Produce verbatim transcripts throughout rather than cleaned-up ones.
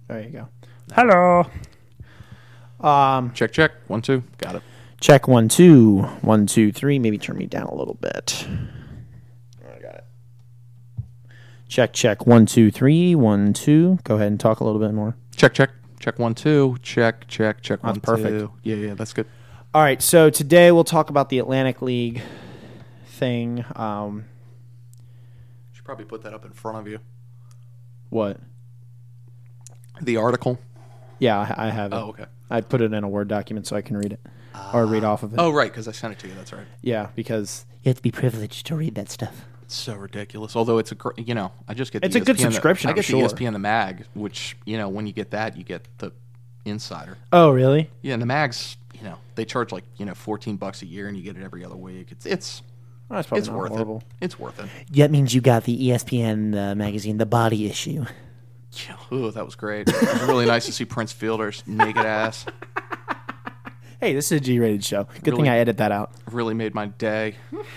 There you go. Hello. Um, check, check. One, two. Got it. Check one, two. One, two, three. Maybe turn me down a little bit. I got it. Check, check. One, two, three. One, two. Go ahead and talk a little bit more. Check, check. Check one, two. Check, check, check one, That's perfect. two. Yeah, yeah, that's good. All right, so today we'll talk about the Atlantic League thing. Um, Should probably put that up in front of you. what? The article. Yeah, I, I have it. Oh, okay. I put it in a Word document so I can read it or read off of it. Oh, right, because I sent it to you. That's right. Yeah, because you have to be privileged to read that stuff. It's so ridiculous. Although it's a, gr- you know, I just get. The It's a good E S P N subscription, The, I I'm get sure. the E S P N the mag, which you know, when you get that, you get the Insider. Oh, really? Yeah, and the mags, you know, they charge like you know fourteen bucks a year, and you get it every other week. It's it's Oh, that's probably it's not worth horrible. it. It's worth it. That means you got the E S P N uh, magazine, the body issue. Yeah, ooh, that was great. It was really nice to see Prince Fielder's naked ass. Hey, this is a G-rated show. Good Really? thing I edit that out. Really made my day.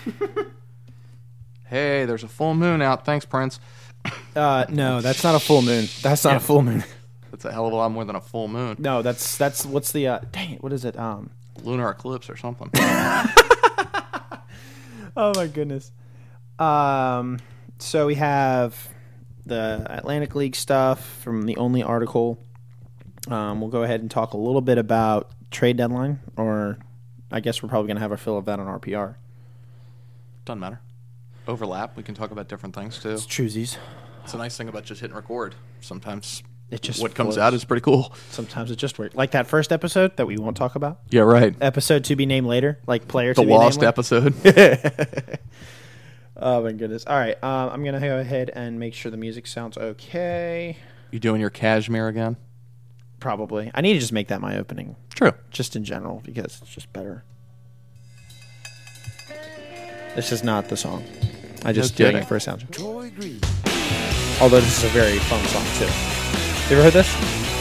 Hey, there's a full moon out. Thanks, Prince. Uh, no, that's not a full moon. That's not Yeah. a full moon. That's a hell of a lot more than a full moon. No, that's that's what's the uh, dang it? What is it? Um. Lunar eclipse or something. Oh my goodness. Um. So we have the Atlantic League stuff from the Only article. Um, we'll go ahead and talk a little bit about trade deadline, or I guess we're probably going to have our fill of that on R P R. Doesn't matter. Overlap. We can talk about different things too. It's choosies. It's a nice thing about just hitting record. Sometimes It just what comes flows. out is pretty cool. Sometimes it just works. Like that first episode that we won't talk about. Yeah, right. Episode to be named later, like player The to be lost named episode. later. Oh my goodness! All right, um, I'm gonna go ahead and make sure the music sounds okay. You doing your cashmere again? Probably. I need to just make that my opening, True. just in general, because it's just better. This is not the song. I just No doing kidding. it for a soundtrack. Although this is a very fun song too. You ever heard this?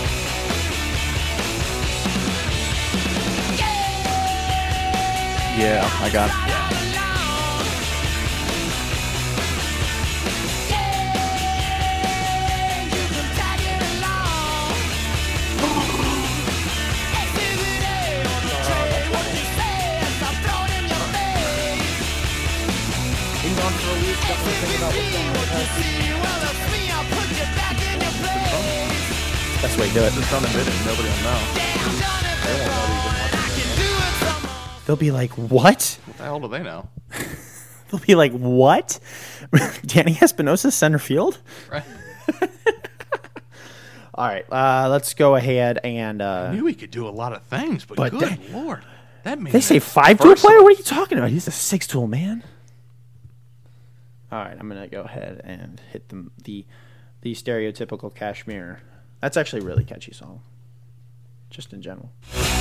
Yeah, I got it. That's the way you do it. Just don't admit it. Nobody will know. They won't know that you've been watching. They'll be like, "What?" What the hell do they know? They'll be like, "What?" Danny Espinosa center field. Right? All right, uh, let's go ahead and. I Uh, knew he could do a lot of things, but, But good they- lord, that made they say it five tool versatile. player. What are you talking about? He's a six tool man. All right, I'm gonna go ahead and hit the the, the stereotypical Kashmir. That's actually a really catchy song, just in general.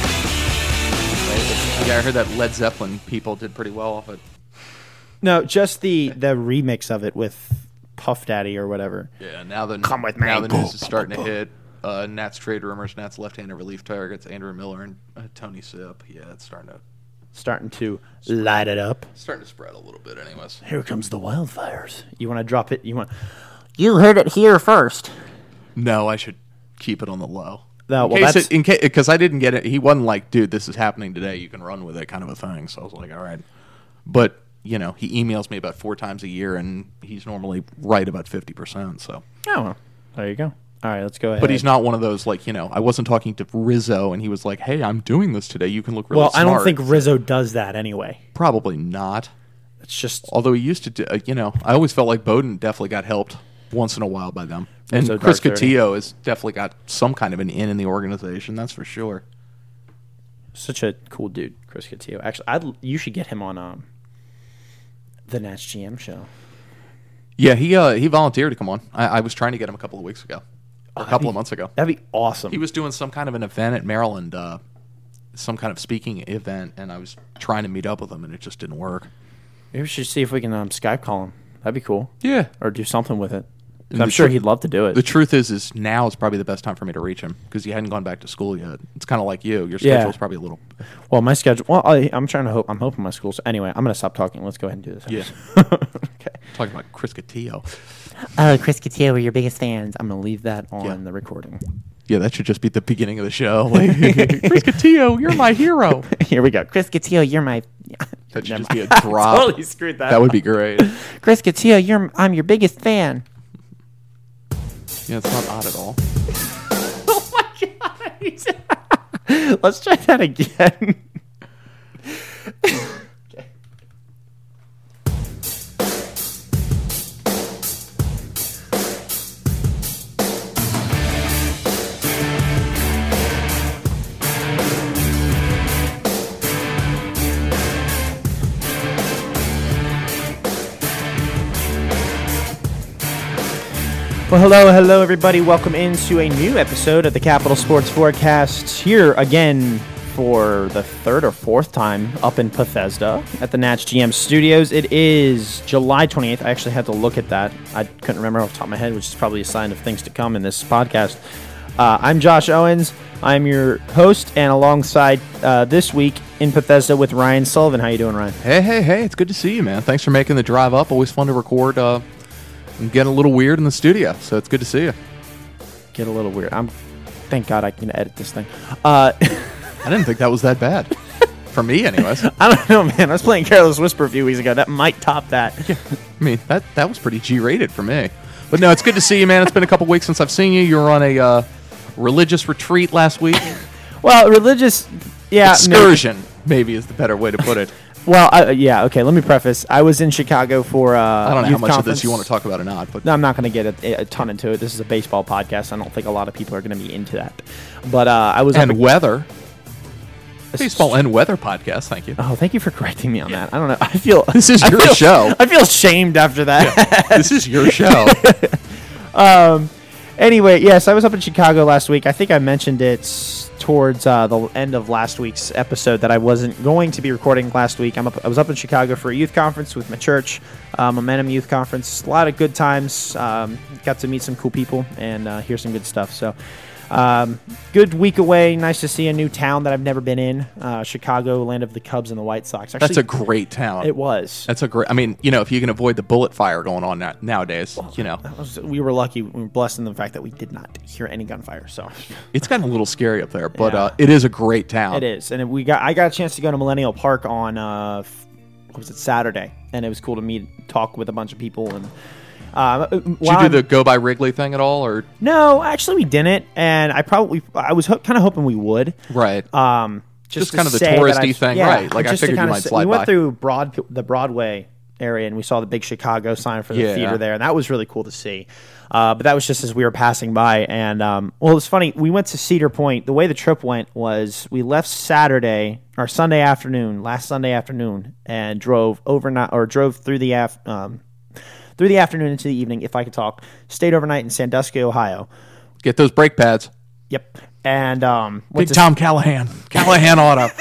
Yeah, I heard that Led Zeppelin people did pretty well off it. No, just the the remix of it with Puff Daddy or whatever. Yeah, now the Come with me. now the Boom, news is boom, starting boom, to hit. Uh, Nats trade rumors. Nats left-handed relief targets. Andrew Miller and uh, Tony Sipp. Yeah, it's starting to Starting to light it up. starting to spread a little bit. Anyways, Here comes the wildfires. You want to drop it? You want? You heard it here first. no, I should keep it on the low. No, in well, case that's- it, in case because I didn't get it. He wasn't like, dude, this is happening today. You can run with it, kind of a thing. So I was like, all right. But you know, he emails me about four times a year, and he's normally right about fifty percent. So, Oh, well, there you go. All right, let's go ahead. but he's not one of those like you know. I wasn't talking to Rizzo, and he was like, hey, I'm doing this today. You can look really Well, I don't smart." think Rizzo does that anyway. Probably not. It's just Although he used to, do, uh, you know, I always felt like Bowden definitely got helped once in a while by them. And Rizzo Chris Dark thirty. Cotillo has definitely got some kind of an in in the organization. That's for sure. such a cool dude, Chris Cotillo. Actually, I'd you should get him on um the Nats G M show. Yeah, he uh, he volunteered to come on. I, I was trying to get him a couple of weeks ago, or a that'd couple be- of months ago. That'd be awesome. He was doing some kind of an event at Maryland, uh, some kind of speaking event, and I was trying to meet up with him, and it just didn't work. Maybe we should see if we can um, Skype call him. That'd be cool. Yeah. Or do something with it. 'Cause And I'm the sure tr- he'd love to do it. The truth is, is now is probably the best time for me to reach him because he hadn't gone back to school yet. It's kind of like you. Your Yeah. schedule's probably a little. Well, my schedule. Well, I, I'm trying to hope. I'm hoping my school's. Anyway, I'm gonna stop talking. Let's go ahead and do this. Yeah. Okay. Talking about Chris Cotillo. Oh, Chris Cotillo, we're your biggest fans. I'm gonna leave that on Yeah. the recording. Yeah, that should just be the beginning of the show. Like, Chris Cotillo, you're my hero. Here we go. Chris Cotillo, you're my. That should Never just be a mind. drop. Totally screwed that. That up. would be great. Chris Cotillo, you're I'm your biggest fan. Yeah, it's not odd at all. Oh my god! Let's try that again. Okay. Well, hello, hello, everybody. Welcome into a new episode of the Capital Sports Forecast. Here again for the third or fourth time up in Bethesda at the Natch G M Studios. It is July twenty-eighth. I actually had to look at that. I couldn't remember off the top of my head, which is probably a sign of things to come in this podcast. Uh, I'm Josh Owens. I'm your host, and alongside uh, this week in Bethesda with Ryan Sullivan. How you doing, Ryan? Hey, hey, hey. It's good to see you, man. Thanks for making the drive up. Always fun to record. Uh, I'm getting a little weird in the studio, so it's good to see you. Get a little weird. I'm. Thank God I can edit this thing. Uh, I didn't think that was that bad. For me, anyways. I don't know, man. I was playing Careless Whisper a few weeks ago. That might top that. I mean, that, that was pretty G-rated for me. But no, it's good to see you, man. It's been a couple weeks since I've seen you. You were on a uh, religious retreat last week. Well, religious, yeah. Excursion, no. maybe is the better way to put it. Well, I, yeah, okay, let me preface. I was in Chicago for uh I don't know youth how much conference. of this you want to talk about or not, but No, I'm not going to get a, a ton into it. This is a baseball podcast. I don't think a lot of people are going to be into that. But uh, I was and up weather. Baseball and weather podcast, thank you. Oh, thank you for correcting me on that. I don't know. I feel This is I your feel- show. I feel shamed after that. Yeah, this is your show. Um. Anyway, yes, I was up in Chicago last week. I think I mentioned it towards uh, the end of last week's episode that I wasn't going to be recording last week. I'm up, I was up in Chicago for a youth conference with my church, uh, Momentum Youth Conference. A lot of good times. Um, got to meet some cool people and uh, hear some good stuff. So, um, good week away. Nice to see a new town that I've never been in. Uh, Chicago, land of the Cubs and the White Sox. Actually, That's a great town. It was. That's a great. I mean, you know, if you can avoid the bullet fire going on now, nowadays, you know, That was- we were lucky. We were blessed in the fact that we did not hear any gunfire. So. it's gotten a little scary up there, but Yeah. uh, it is a great town. It is, and we got. I got a chance to go to Millennial Park on uh, f- what was it Saturday, and it was cool to meet, talk with a bunch of people, and. Uh, Did you do the go by Wrigley thing at all, or No, actually we didn't, and I probably I was ho- kind of hoping we would. right? Um, just, Just to kind of the say that touristy I- thing, yeah, right. Like, I just to figured you kinda might say- slide We went by. through Broad the Broadway area, and we saw the big Chicago sign for the Yeah. theater there, and that was really cool to see. Uh, but that was just as we were passing by, and um, well, it's funny. We went to Cedar Point. The way the trip went was we left Saturday or Sunday afternoon, last Sunday afternoon, and drove overnight or drove through the af- um, through the afternoon into the evening, if I could talk. Stayed overnight in Sandusky, Ohio. Get those brake pads. Yep, and um, went Big to Tom Callahan. Callahan Auto.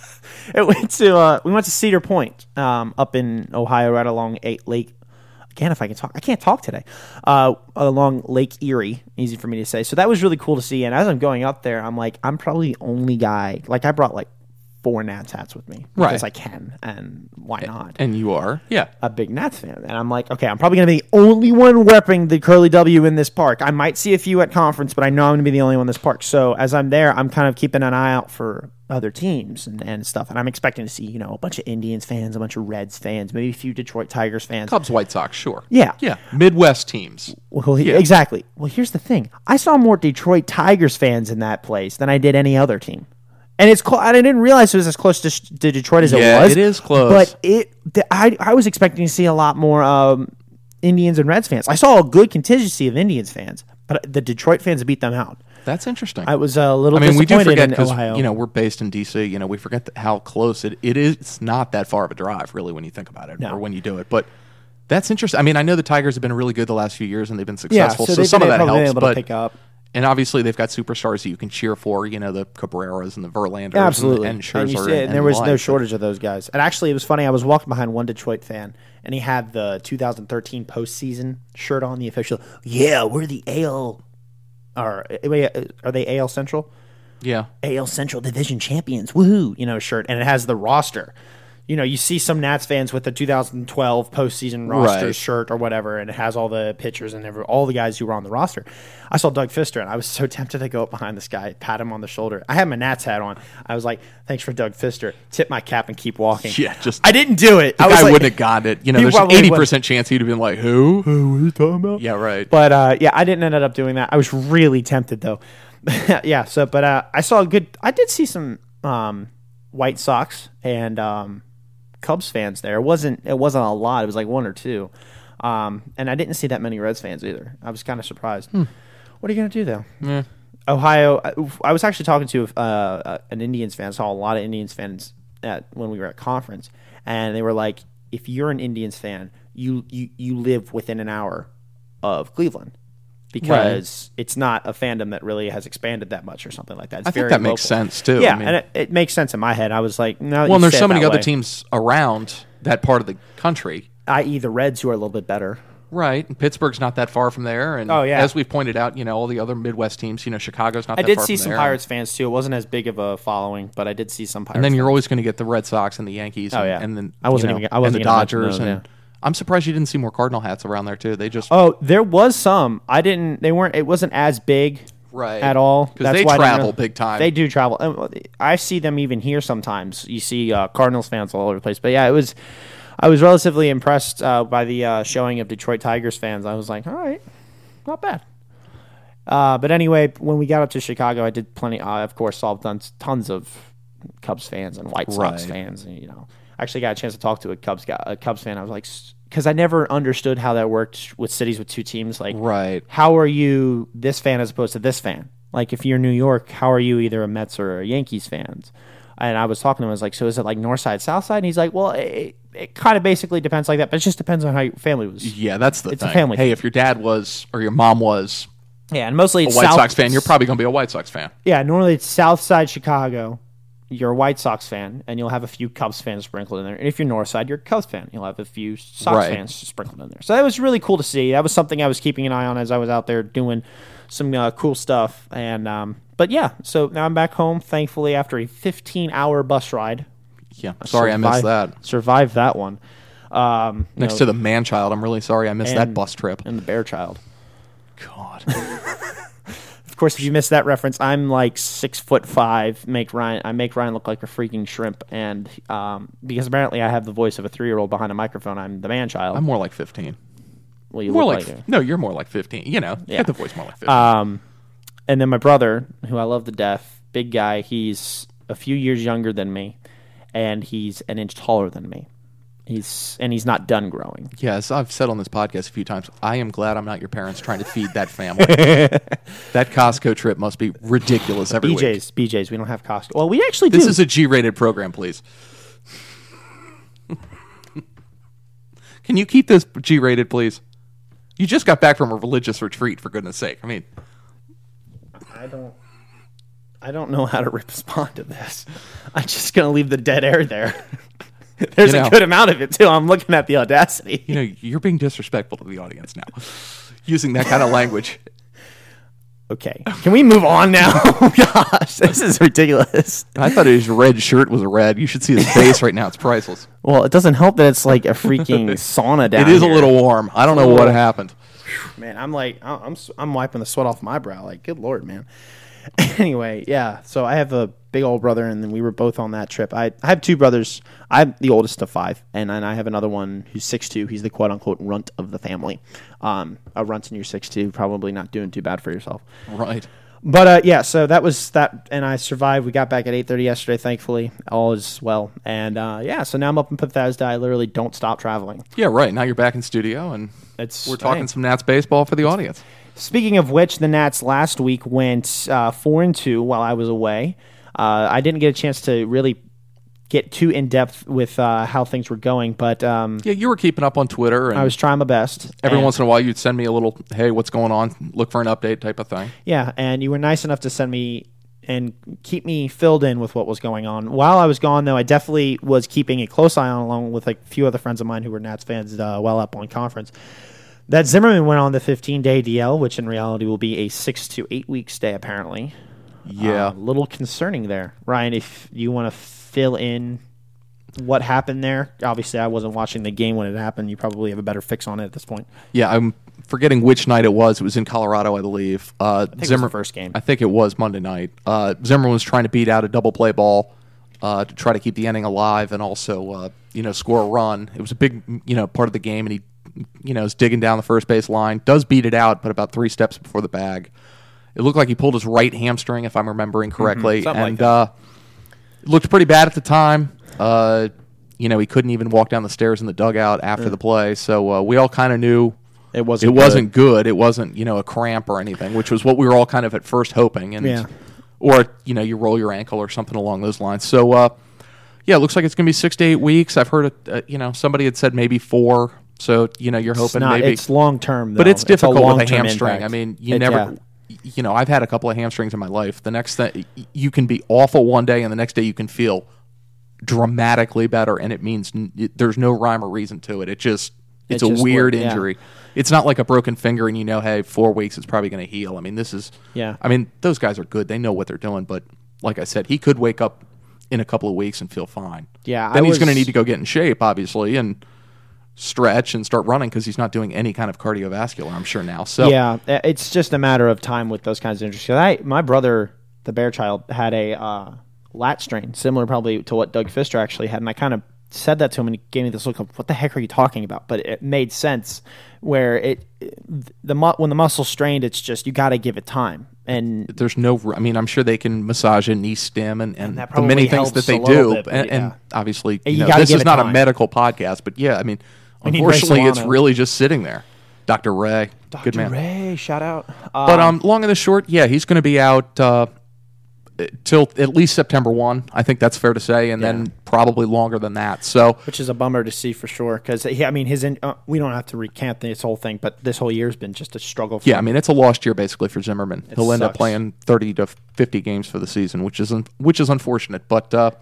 It went to uh, we went to Cedar Point, um, up in Ohio, right along eight Lake. Again, if I can talk, I can't talk today. Uh, along Lake Erie, easy for me to say. So that was really cool to see. And as I'm going up there, I'm like, I'm probably the only guy. Like, I brought like four Nats hats with me because Right. I can, and why not? And you are, yeah. A big Nats fan, and I'm like, okay, I'm probably gonna be the only one repping the Curly W in this park. I might see a few at conference, but I know I'm gonna be the only one in this park. So as I'm there, I'm kind of keeping an eye out for other teams and, and stuff, and I'm expecting to see, you know, a bunch of Indians fans, a bunch of Reds fans, maybe a few Detroit Tigers fans. Cubs, White Sox, sure. Yeah. Yeah. Midwest teams. Well, he- exactly. Well, here's the thing: I saw more Detroit Tigers fans in that place than I did any other team. And it's close. I didn't realize it was as close to, to Detroit as Yeah, it was. it is close. But it, the, I, I was expecting to see a lot more um, Indians and Reds fans. I saw a good contingency of Indians fans, but the Detroit fans beat them out. That's interesting. I was a little I mean, we do disappointed forget in because Ohio. you know we're based in D C. You know, we forget that how close it, it is. It's not that far of a drive, really, when you think about it, No. or when you do it. But that's interesting. I mean, I know the Tigers have been really good the last few years, and they've been yeah, successful. so, so they've some been of that probably helps. able But to pick up. and obviously they've got superstars that you can cheer for. You know, the Cabreras and the Verlanders, Absolutely. and, and Scherzer. And you And, see it, and there was the no like. shortage of those guys. And actually, it was funny. I was walking behind one Detroit fan, and he had the two thousand thirteen postseason shirt on, the official. Yeah, we're the A L. Or are they A L Central? Yeah, A L Central Division champions, woohoo! You know, shirt, and it has the roster. you know, you see some Nats fans with the two thousand twelve postseason roster Right. shirt or whatever, and it has all the pictures and every, all the guys who were on the roster. I saw Doug Fister, and I was so tempted to go up behind this guy, pat him on the shoulder. I had my Nats hat on. I was like, "Thanks for Doug Fister." Tip my cap and keep walking. Yeah, just I didn't do it. the I was guy like, wouldn't have gotten it. You know, He there's an probably eighty wouldn't. percent chance he'd have been like, "Who? Who? What are you talking about?" Yeah, right. But uh, yeah, I didn't end up doing that. I was really tempted though. yeah. So, but uh, I saw a good. I did see some um, White Sox and um, Cubs fans there. It wasn't. It wasn't a lot. It was like one or two. Um, and I didn't see that many Reds fans either. I was kind of surprised. Hmm. What are you gonna do though? Yeah. Ohio. I, I was actually talking to uh, an Indians fan. I saw a lot of Indians fans at when we were at conference, and they were like, "If you're an Indians fan, you you, you live within an hour of Cleveland." Because it's not a fandom that really has expanded that much or something like that. It's I think very that makes local. sense too. Yeah, I mean, and it, it makes sense in my head. I was like, no. well, and there's so many other teams around that part of the country. that is the Reds, who are a little bit better. Right. And Pittsburgh's not that far from there. And Oh, yeah. as we've pointed out, you know, all the other Midwest teams, you know, Chicago's not I that did far see from some there. Pirates fans too. It wasn't as big of a following, but I did see some Pirates. And then you're fans. always going to get the Red Sox and the Yankees. Oh, and, yeah. and then I wasn't you know, even- I wasn't and the gonna mention Dodgers. those, and yeah. I'm surprised you didn't see more Cardinal hats around there too. They just Oh, there was some. I didn't. They weren't. It wasn't as big. Right. At all. because That's they why I didn't travel really- big time. They do travel. And I see them even here sometimes. You see uh, Cardinals fans all over the place. But yeah, it was. I was relatively impressed uh, by the uh, showing of Detroit Tigers fans. I was like, all right, not bad. Uh, but anyway, when we got up to Chicago, I did plenty. I of course saw tons, tons of Cubs fans and White Sox Right. fans. And, you know, I actually got a chance to talk to a Cubs guy, a Cubs fan. I was like, because I never understood how that worked with cities with two teams. Like, Right. how are you this fan as opposed to this fan? Like, if you're New York, how are you either a Mets or a Yankees fans? And I was talking to him. I was like, so is it like North Side, South Side? And he's like, well, it, it kind of basically depends like that, but it just depends on how your family was. Yeah, that's the It's a thing. family Hey, thing. if your dad was or your mom was Yeah, and mostly a it's White South, Sox fan, you're probably going to be a White Sox fan. yeah. Normally it's South Side Chicago. You're a White Sox fan, and you'll have a few Cubs fans sprinkled in there. And if you're North Side, you're a Cubs fan. You'll have a few Sox Right. fans sprinkled in there. So that was really cool to see. That was something I was keeping an eye on as I was out there doing some uh, cool stuff. And um, but yeah, so now I'm back home. Thankfully, after a fifteen hour bus ride. Yeah, sorry I missed Survived- that. Survived that one. Um, you Next know, to the man child, I'm really sorry I missed that and- bus trip. and the bear child. God. Of course, if you missed that reference, I'm like six foot five. Make Ryan, I make Ryan look like a freaking shrimp, and um, because apparently I have the voice of a three year old behind a microphone, I'm the man child. I'm more like fifteen. well, you More look like, like it. no, you're more like fifteen. You know, you Yeah. get the voice more like fifteen. Um, and then my brother, who I love to death, big guy. He's a few years younger than me, and he's an inch taller than me. He's and he's not done growing. Yes, I've said on this podcast a few times, I am glad I'm not your parents trying to feed that family. That Costco trip must be ridiculous every B week. J's, B J's. We don't have Costco. Well, we actually This do. is a G-rated program, please. Can you keep this G-rated, please? You just got back from a religious retreat, for goodness sake. I mean, I don't. I don't know how to respond to this. I'm just gonna leave the dead air there. There's You know. a good amount of it too. I'm looking at the audacity. you know, you're being disrespectful to the audience now, using that kind of language. Okay, can we move on now? Oh gosh, this is ridiculous. I thought his red shirt was a red. You should see his face right now. It's priceless. Well, it doesn't help that it's like a freaking sauna down It is here. a little warm. I don't know what happened. Man, I'm like, I'm I'm I'm wiping the sweat off my brow. Like, good lord, man. Anyway, yeah. So I have a big old brother, and then we were both on that trip. I, I have two brothers. I'm the oldest of five, and then I have another one who's six two. He's the quote unquote runt of the family. Um, a runt and you're six two, probably not doing too bad for yourself. Right. But uh, yeah, so that was that, and I survived. We got back at eight thirty yesterday. Thankfully, all is well. And uh, yeah, so now I'm up in Bethesda. I literally don't stop traveling. Yeah, right. Now you're back in studio, and It's we're talking hey. some Nats baseball for the audience. Speaking of which, the Nats last week went uh, four and two while I was away. Uh, I didn't get a chance to really get too in depth with uh, how things were going, but um, Yeah, you were keeping up on Twitter, and I was trying my best. every And- once in a while you'd send me a little, hey, what's going on? Look for an update type of thing. yeah, and you were nice enough to send me and keep me filled in with what was going on. While I was gone, though, I definitely was keeping a close eye on, along with like a few other friends of mine who were Nats fans, uh, well up on conference. That Zimmerman went on the fifteen-day D L, which in reality will be a six to eight week stay, apparently. Yeah. A little concerning there. Ryan, if you want to fill in what happened there. Obviously, I wasn't watching the game when it happened. You probably have a better fix on it at this point. Yeah, I'm forgetting which night it was. It was in Colorado, I believe. Uh, I think it was the first game. I think it was Monday night. Uh, Zimmerman was trying to beat out a double play ball uh, to try to keep the inning alive and also, uh, you know, score a run. It was a big, you know, part of the game, and he, you know, is digging down the first base line. Does beat it out, but about three steps before the bag. It looked like he pulled his right hamstring, if I'm remembering correctly, Mm-hmm. Something and like uh, it looked pretty bad at the time. Uh, you know, he couldn't even walk down the stairs in the dugout after the play, so uh, we all kind of knew It wasn't. it wasn't good. It wasn't, you know, a cramp or anything, which was what we were all kind of at first hoping, and Yeah. or you know, you roll your ankle or something along those lines. So, uh, yeah, it looks like it's going to be six to eight weeks. I've heard, uh, you know, somebody had said maybe four. So, you know, you're It's hoping not. maybe, It's long term, but it's difficult with a long-term hamstring. impact. I mean, you It- never. yeah. You know, I've had a couple of hamstrings in my life. The next thing, you can be awful one day, and the next day you can feel dramatically better, and it means n- it, there's no rhyme or reason to it. It just it's It a just weird worked, yeah. injury. It's not like a broken finger, and you know, hey, four weeks it's probably going to heal. I mean, this is. Yeah. I mean, those guys are good. They know what they're doing. But like I said, he could wake up in a couple of weeks and feel fine. Yeah, Then I he's going to was- need to go get in shape, obviously, and stretch and start running because he's not doing any kind of cardiovascular, I'm sure now. So Yeah, uh, it's just a matter of time with those kinds of injuries. 'Cause I, my brother, the bear child, had a uh, lat strain, similar probably to what Doug Fister actually had, and I kind of said that to him, and he gave me this look of, "What the heck are you talking about?" But it made sense. Where it, the mu- when the muscle's strained, it's just you got to give it time, and there's no. I mean, I'm sure they can massage a knee stem and, and, And that the many probably things that helps they a little do, bit, but and, and yeah. obviously, You you know, gotta this give is it not a time. medical podcast, but yeah, I mean, We need Ray unfortunately, it's Solano. really just sitting there. Doctor Ray, Doctor good man. Ray, shout out. But um, long and the short, yeah, he's going to be out uh, till at least September first. I think that's fair to say, and Yeah. then probably longer than that. So which is a bummer to see for sure, because I mean, his in, uh, we don't have to recant this whole thing, but this whole year's been just a struggle. For yeah, I him. mean, it's a lost year basically for Zimmerman. He'll end up sucks. playing thirty to fifty games for the season, which is un- which is unfortunate. But uh,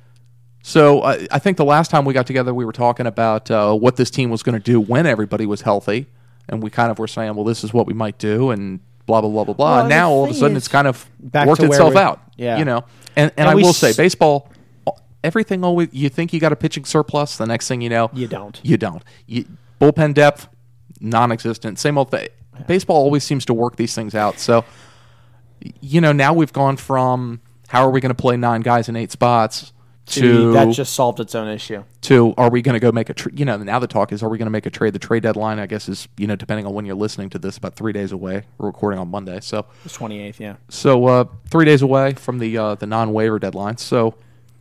so I, I think the last time we got together, we were talking about uh, what this team was going to do when everybody was healthy, and we kind of were saying, well, this is what we might do, and blah blah blah blah blah. Well, and the now all of a thing sudden, is, it's kind of back worked to where itself we- out. yeah. You know, and and, And I we will say, s- baseball. Everything always you think you got a pitching surplus. The next thing you know, You don't. You don't. You, bullpen depth, non-existent. Same old thing. Baseball always seems to work these things out. So, you know, now we've gone from how are we going to play nine guys in eight spots to that just solved its own issue. to are we going to go make a tra- you know now the talk is are we going to make a trade? The trade deadline, I guess, is you know depending on when you're listening to this, about three days away. We're recording on Monday, so It's twenty-eighth, yeah. so uh, three days away from the uh, the non-waiver deadline. So,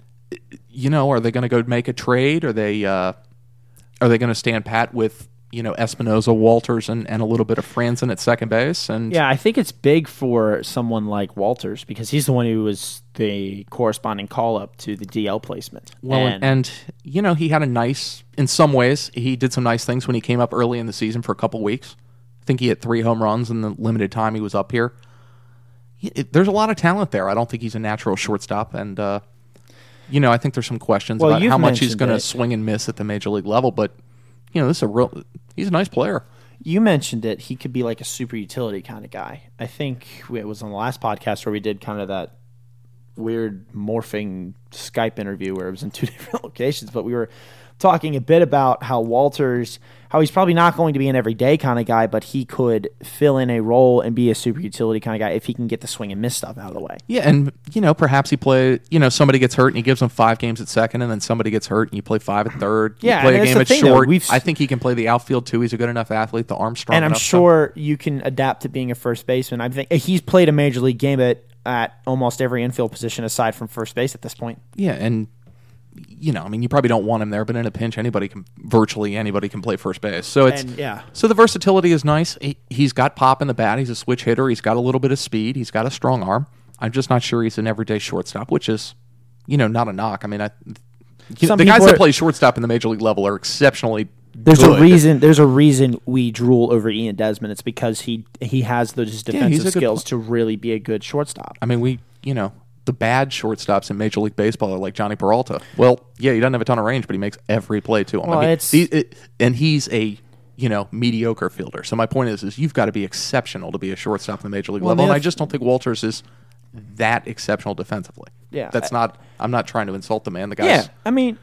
you know, are they going to go make a trade? Are they uh, are they going to stand pat with you know Espinoza, Walters, and, and a little bit of Franzen at second base? And Yeah, I think it's big for someone like Walters because he's the one who was the corresponding call-up to the D L placement. well, and, and you know he had a nice in some ways he did some nice things when he came up early in the season for a couple weeks. I think he hit three home runs in the limited time he was up here. He- it- there's a lot of talent there. I don't think he's a natural shortstop, and uh, you know I think there's some questions Well, about you've how much he's mentioned going to it. swing and miss at the major league level. But you know this is a real he's a nice player. you mentioned it. He could be like a super utility kind of guy. I think it was on the last podcast where we did kind of that weird morphing Skype interview where it was in two different locations, but we were talking a bit about how Walters, how he's probably not going to be an everyday kind of guy, but he could fill in a role and be a super utility kind of guy if he can get the swing and miss stuff out of the way. Yeah, and you know perhaps he play you know somebody gets hurt and he gives them five games at second, and then somebody gets hurt and you play five at third. Yeah, you play and a that's game the at thing, though. short. We've- I think he can play the outfield too. He's a good enough athlete. The arm's strong And I'm enough, so- sure you can adapt to being a first baseman. I think he's played a major league game at, at almost every infield position aside from first base at this point. Yeah, and you know, I mean, you probably don't want him there, but in a pinch, anybody can virtually anybody can play first base. So it's And, yeah. So the versatility is nice. He, he's got pop in the bat. He's a switch hitter. He's got a little bit of speed. He's got a strong arm. I'm just not sure he's an everyday shortstop, which is, you know, not a knock. I mean, I. You know, Some the guys people that are- play shortstop in the major league level are exceptionally. There's good. a reason. There's a reason we drool over Ian Desmond. It's because he he has those he's defensive a good skills pl- to really be a good shortstop. I mean, we, you know, the bad shortstops in Major League Baseball are like Johnny Peralta. Well, yeah, he doesn't have a ton of range, but he makes every play to him. Well, I mean, it's- he- it, and he's a you know mediocre fielder. So my point is, is you've got to be exceptional to be a shortstop in the Major League Well, level, and the I oth- just don't think Walters is that exceptional defensively. Yeah, that's I- not. I'm not trying to insult the man. The guy's Yeah, I mean,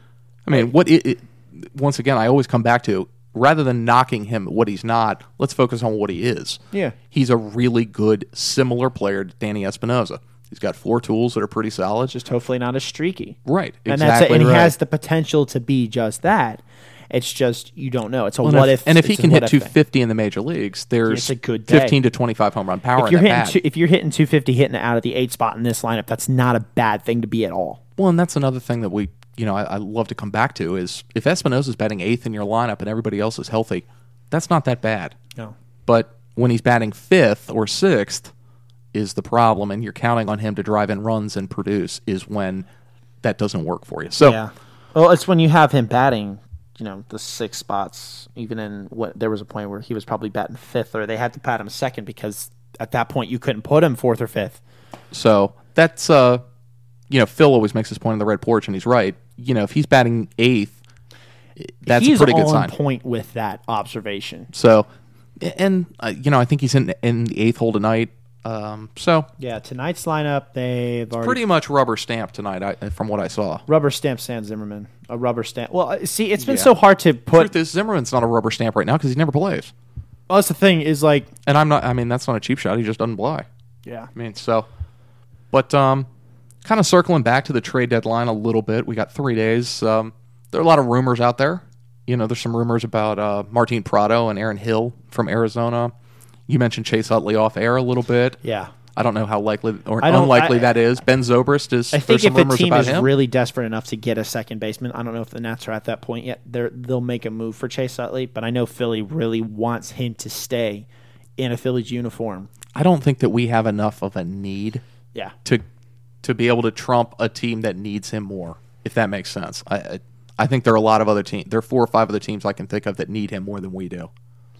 I mean, what it, it, once again, I always come back to, rather than knocking him at what he's not, let's focus on what he is. Yeah. He's a really good, similar player to Danny Espinosa. He's got four tools that are pretty solid. Just hopefully not as streaky. Right, exactly. And that's it. And right. he has the potential to be just that. It's just you don't know. It's a Well, what if, if. and if he it's a can what hit if two thing. fifty in the major leagues, there's It's a good day. fifteen to twenty-five home run power If you're in that hitting bat. two, if you're hitting two fifty, hitting it out of the eight spot in this lineup, that's not a bad thing to be at all. Well, and that's another thing that we, you know, I, I love to come back to is if Espinosa's batting eighth in your lineup and everybody else is healthy, that's not that bad. No. But when he's batting fifth or sixth is the problem, and you're counting on him to drive in runs and produce, is when that doesn't work for you. So, Yeah. Well, it's when you have him batting, you know, the six spots. Even in what there was a point where he was probably batting fifth, or they had to pat him second because at that point you couldn't put him fourth or fifth. so that's uh, you know, Phil always makes this point on the Red Porch, and he's right. You know, if he's batting eighth, that's He's a pretty good on sign. point with that observation. So, and uh, you know, I think he's in in the eighth hole tonight. Um, so Yeah, tonight's lineup they've already pretty much rubber stamp tonight, I, from what I saw. rubber stamp Stan Zimmerman. A rubber stamp. Well, uh, see, it's been Yeah. so hard to put. Truth is, Zimmerman's not a rubber stamp right now because he never plays. Well, that's the thing is like, And I'm not. I mean, that's not a cheap shot. He just doesn't play. yeah, I mean, so, but um, kind of circling back to the trade deadline a little bit. We got three days. Um, there are a lot of rumors out there. You know, there's some rumors about uh, Martin Prado and Aaron Hill from Arizona. You mentioned Chase Utley off air a little bit. yeah. I don't know how likely or I don't- unlikely I- that is. Ben Zobrist is. I there's think some if a rumors team about is him. really desperate enough to get a second baseman, I don't know if the Nats are at that point yet. They're, they'll make a move for Chase Utley, but I know Philly really wants him to stay in a Phillies uniform. I don't think that we have enough of a need Yeah, to to be able to trump a team that needs him more. If that makes sense. I I, I think there are a lot of other teams. There are four or five other teams I can think of that need him more than we do.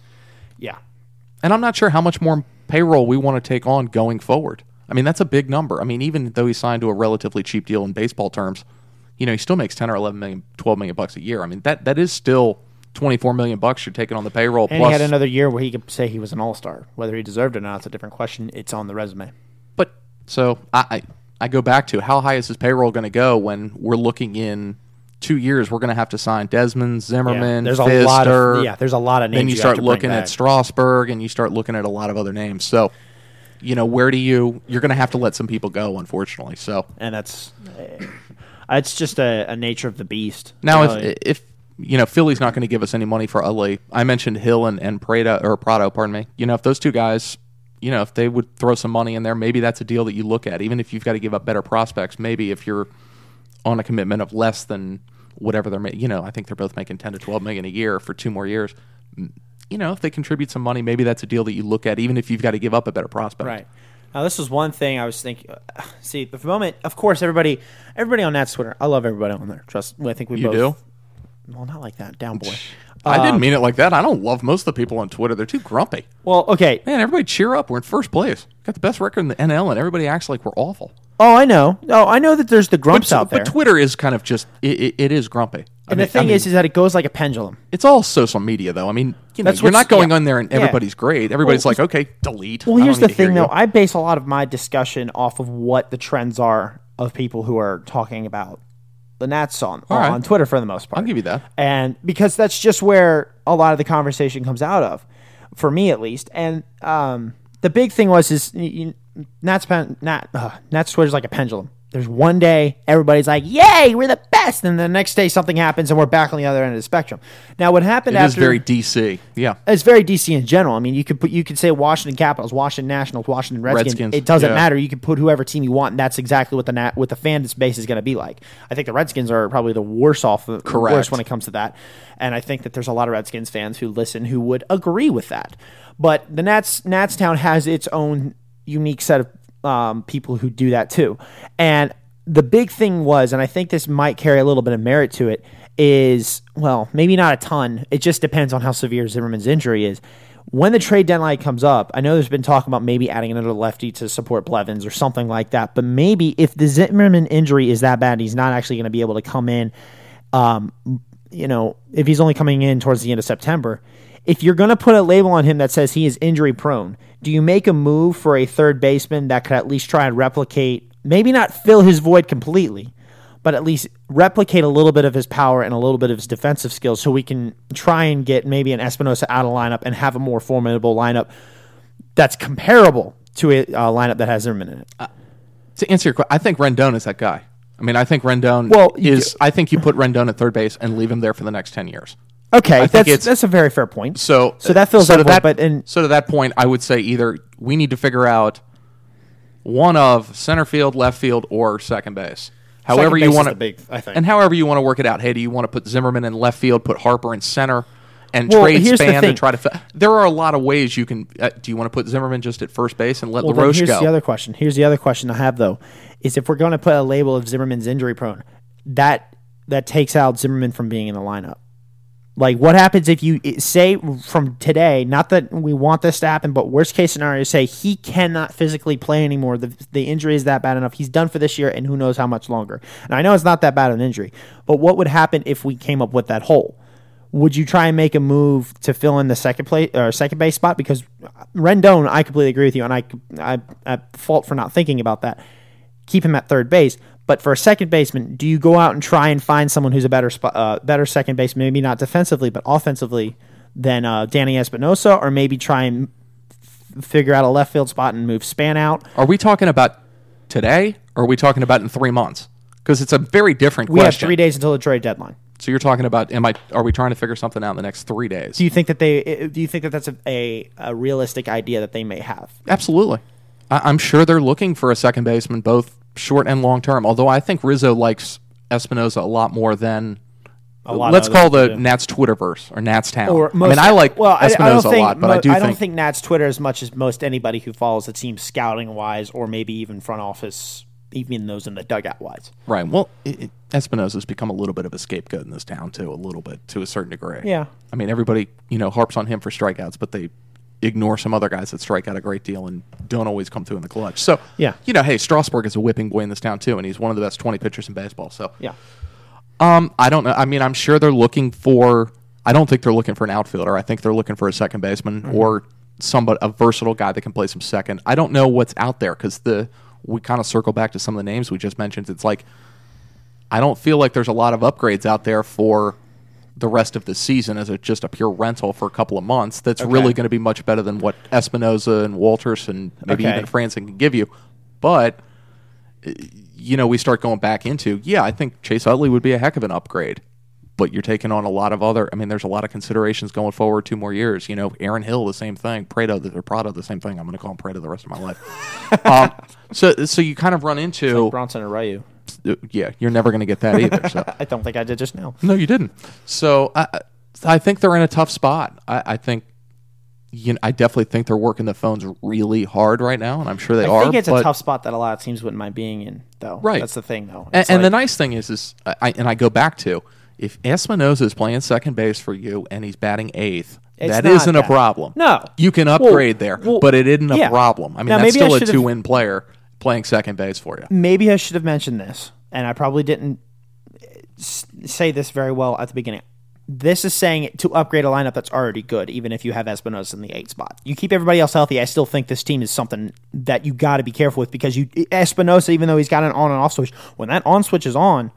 yeah. And I'm not sure how much more payroll we want to take on going forward. I mean, that's a big number. I mean, even though he signed to a relatively cheap deal in baseball terms, you know, he still makes ten or eleven million, twelve million bucks a year. I mean, that that is still twenty-four million bucks you're taking on the payroll. And plus, he had another year where he could say he was an all-star. Whether he deserved it or not, it's a different question. It's on the resume. But so I I, I go back to how high is his payroll going to go when we're looking in two years? We're going to have to sign Desmond, Zimmerman, there's a Pfister. lot of yeah. There's a lot of names. Then you have start to bring looking back. at Strasburg, and you start looking at a lot of other names. So, you know, where do you? You're going to have to let some people go, unfortunately. So and that's uh, it's just a, a nature of the beast. now, You know, if if you know Philly's not going to give us any money for Utley, I mentioned Hill and and Prado or Prado, pardon me. You know, if those two guys, you know, if they would throw some money in there, maybe that's a deal that you look at. Even if you've got to give up better prospects, maybe if you're on a commitment of less than whatever they're making, you know, I think they're both making ten to twelve million a year for two more years. You know, if they contribute some money, maybe that's a deal that you look at, even if you've got to give up a better prospect. right. Now, this was one thing I was thinking. Uh, see, the moment, of course, everybody, everybody on Nats Twitter. I love everybody on there. Trust. I think we You both. do? Well, not like that. Down boy. I didn't Um, mean it like that. I don't love most of the people on Twitter. They're too grumpy. Well, okay. Man, everybody cheer up. We're in first place. Got the best record in the N L, and everybody acts like we're awful. Oh, I know. Oh, I know that there's the grumps But, out there. but Twitter is kind of just, it, it, it is grumpy. I and mean- the thing I mean, is, is that it goes like a pendulum. it's all social media, though. I mean, you know, That's you're what's- not going yeah. on there and Yeah. everybody's great. Everybody's Well, like, okay, delete. Well, I don't here's need the to hear thing, though. you. I base a lot of my discussion off of what the trends are of people who are talking about the Nats on All right. on Twitter for the most part. I'll give you that. And because that's just where a lot of the conversation comes out of, for me at least. And um, the big thing was is you, Nats pen, Nat, uh, Nats Twitter's like a pendulum. There's one day everybody's like, "Yay, we're the best," and the next day something happens and we're back on the other end of the spectrum. Now, what happened It after is very D C. Yeah. it's very D C in general. I mean, you could put you could say Washington Capitals, Washington Nationals, Washington Redskins. Redskins, It doesn't yeah. matter. You can put whoever team you want, and that's exactly what the Nat, what the fan base is going to be like. I think the Redskins are probably the worst off, the Correct. worst when it comes to that. And I think that there's a lot of Redskins fans who listen who would agree with that. But the Nats Natstown has its own unique set of um, people who do that too. And the big thing was, and I think this might carry a little bit of merit to it, is, well, maybe not a ton. It just depends on how severe Zimmerman's injury is. When the trade deadline comes up, I know there's been talk about maybe adding another lefty to support Blevins or something like that. But maybe if the Zimmerman injury is that bad, he's not actually going to be able to come in, um, you know, if he's only coming in towards the end of September, if you're going to put a label on him that says he is injury prone, do you make a move for a third baseman that could at least try and replicate, maybe not fill his void completely, but at least replicate a little bit of his power and a little bit of his defensive skills so we can try and get maybe an Espinosa out of lineup and have a more formidable lineup that's comparable to a uh, lineup that has Zimmerman in it. Uh, to answer your question, I think Rendon is that guy. I mean, I think Rendon Well, is. do- I think you put Rendon at third base and leave him there for the next ten years. Okay, think that's it's- that's a very fair point. So, So that fills so that to void, that, but in- so to that point, I would say either we need to figure out one of center field, left field, or second base. However Second you base want is to, the big- I think. and however you want to work it out. Hey, do you want to put Zimmerman in left field, put Harper in center, and Well, trade here's the Span to thing. try to? Fi- there are a lot of ways you can. Uh, do you want to put Zimmerman just at first base and let Well, then LaRoche here's go? the other question. Here's the other question I have though, is if we're going to put a label of Zimmerman's injury prone, that that takes out Zimmerman from being in the lineup. Like, what happens if you say from today, not that we want this to happen, but worst case scenario, say he cannot physically play anymore. The, the injury is that bad enough. He's done for this year, and who knows how much longer. And I know it's not that bad of an injury, but what would happen if we came up with that hole? Would you try and make a move to fill in the second play or second base spot? Because Rendon, I completely agree with you, and I, I, I fault for not thinking about that. Keep him at third base. But for a second baseman, do you go out and try and find someone who's a better spot, uh, better second base, maybe not defensively but offensively than uh, Danny Espinosa, or maybe try and f- figure out a left field spot and move Span out? Are we talking about today, or are we talking about in three months? Because it's a very different We have question. three days until the trade deadline. So you're talking about? Am I? Are we trying to figure something out in the next three days? Do you think that they? Do you think that that's a, a, a realistic idea that they may have? Absolutely. I, I'm sure they're looking for a second baseman, both short and long term. Although I think Rizzo likes Espinosa a lot more than. A lot let's of call others the do. Nats Twitterverse or Nats Town. Or I most, mean, I like well, I- Espinosa I don't think, a lot, but mo- I do I think, don't think Nats Twitter as much as most anybody who follows the team scouting wise, or maybe even front office, even those in the dugout wise. right. Well, it, it, Espinosa's become a little bit of a scapegoat in this town too, a little bit to a certain degree. Yeah. I mean, everybody you know harps on him for strikeouts, but they ignore some other guys that strike out a great deal and don't always come through in the clutch. So, Yeah. you know, hey, Strasburg is a whipping boy in this town too, and he's one of the best twenty pitchers in baseball. So, Yeah. Um, I don't know. I mean, I'm sure they're looking for. I don't think they're looking for an outfielder. I think they're looking for a second baseman Mm-hmm. or somebody, a versatile guy that can play some second. I don't know what's out there because the we kind of circle back to some of the names we just mentioned. It's like I don't feel like there's a lot of upgrades out there for the rest of the season as a, just a pure rental for a couple of months. That's Okay. really going to be much better than what Espinosa and Walters and maybe Okay. even Franson can give you. But you know, we start going back into, yeah, I think Chase Utley would be a heck of an upgrade. But you're taking on a lot of other, I mean, there's a lot of considerations going forward two more years. You know, Aaron Hill, the same thing. Prado, or Prado, the same thing. I'm going to call him Prado the rest of my life. um, so so you kind of run into, Bronson or Ryu. uh, yeah, you're never going to get that either. So. I don't think I did just now. No, you didn't. So I, I think they're in a tough spot. I, I think, you know, I definitely think they're working the phones really hard right now, and I'm sure they I are. think it's but- a tough spot that a lot of teams wouldn't mind being in, though. Right. That's the thing, though. And, It's and the like- nice thing is, is I, and I go back to, if Espinosa is playing second base for you and he's batting eighth, It's that not isn't a bad. problem. No. You can Well, upgrade there, well, but it isn't a yeah. problem. I mean, Now, that's maybe I still a should've- two-win player playing second base for you. maybe I should have mentioned this, and I probably didn't s- say this very well at the beginning. This is saying it to upgrade a lineup that's already good, even if you have Espinosa in the eight spot. You keep everybody else healthy. I still think this team is something that you got to be careful with because you Espinosa, even though he's got an on and off switch, when that on switch is on,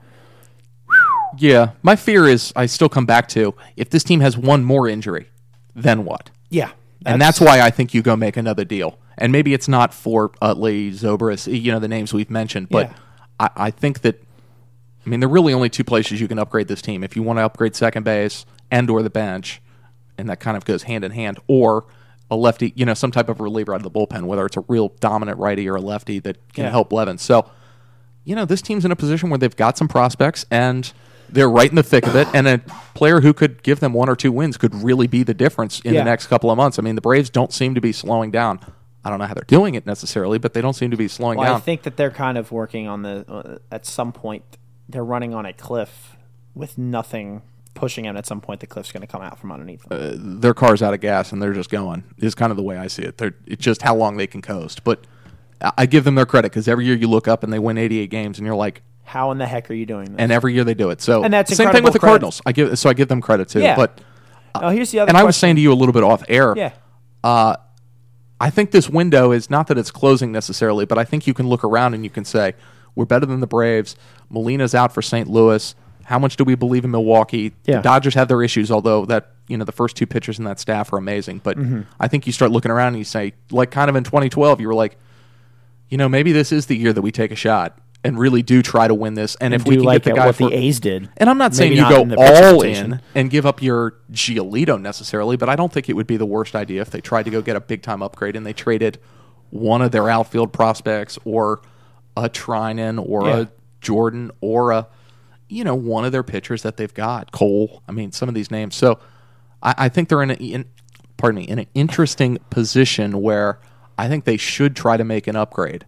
Yeah, my fear is I still come back to, if this team has one more injury, then what? yeah, And that's why I think you go make another deal. And maybe it's not for Utley, Zobrist, you know, the names we've mentioned, but Yeah. I, I think that, I mean, there are really only two places you can upgrade this team. If you want to upgrade second base and or the bench, and that kind of goes hand in hand, or a lefty, you know, some type of reliever out of the bullpen, whether it's a real dominant righty or a lefty that can Yeah. help Levin. So, you know, this team's in a position where they've got some prospects and they're right in the thick of it, and a player who could give them one or two wins could really be the difference in Yeah. the next couple of months. I mean, the Braves don't seem to be slowing down. I don't know how they're doing it necessarily, but they don't seem to be slowing Well, down. I think that they're kind of working on the. Uh, at some point, they're running on a cliff with nothing pushing them. At some point, the cliff's going to come out from underneath them. Their car's out of gas and they're just going, is kind of the way I see it. They're, it's just how long they can coast. But I I give them their credit because every year you look up and they win eighty-eight games and you're like, How in the heck are you doing this? and every year they do it. So And that's same thing incredible with the credit. Cardinals. I give so I give them credit too. Yeah. But oh, here's the other. and I was question. saying to you a little bit off air. yeah, Uh, I think this window is not that it's closing necessarily, but I think you can look around and you can say, We're better than the Braves. Molina's out for Saint Louis. How much do we believe in Milwaukee? Yeah. The Dodgers have their issues, although that you know the first two pitchers in that staff are amazing. But Mm-hmm. I think you start looking around and you say, like kind of in twenty twelve, you were like, you know, maybe this is the year that we take a shot and really do try to win this. And, And if we do can like get the it, guy what for, the A's did. and I'm not saying Maybe you not go in the all precipitation. in and give up your Giolito necessarily, but I don't think it would be the worst idea if they tried to go get a big time upgrade and they traded one of their outfield prospects or a Trinan or Yeah. a Jordan or a you know one of their pitchers that they've got, Cole. I mean, some of these names. So I, I think they're in, a, in pardon me in an interesting position where I think they should try to make an upgrade,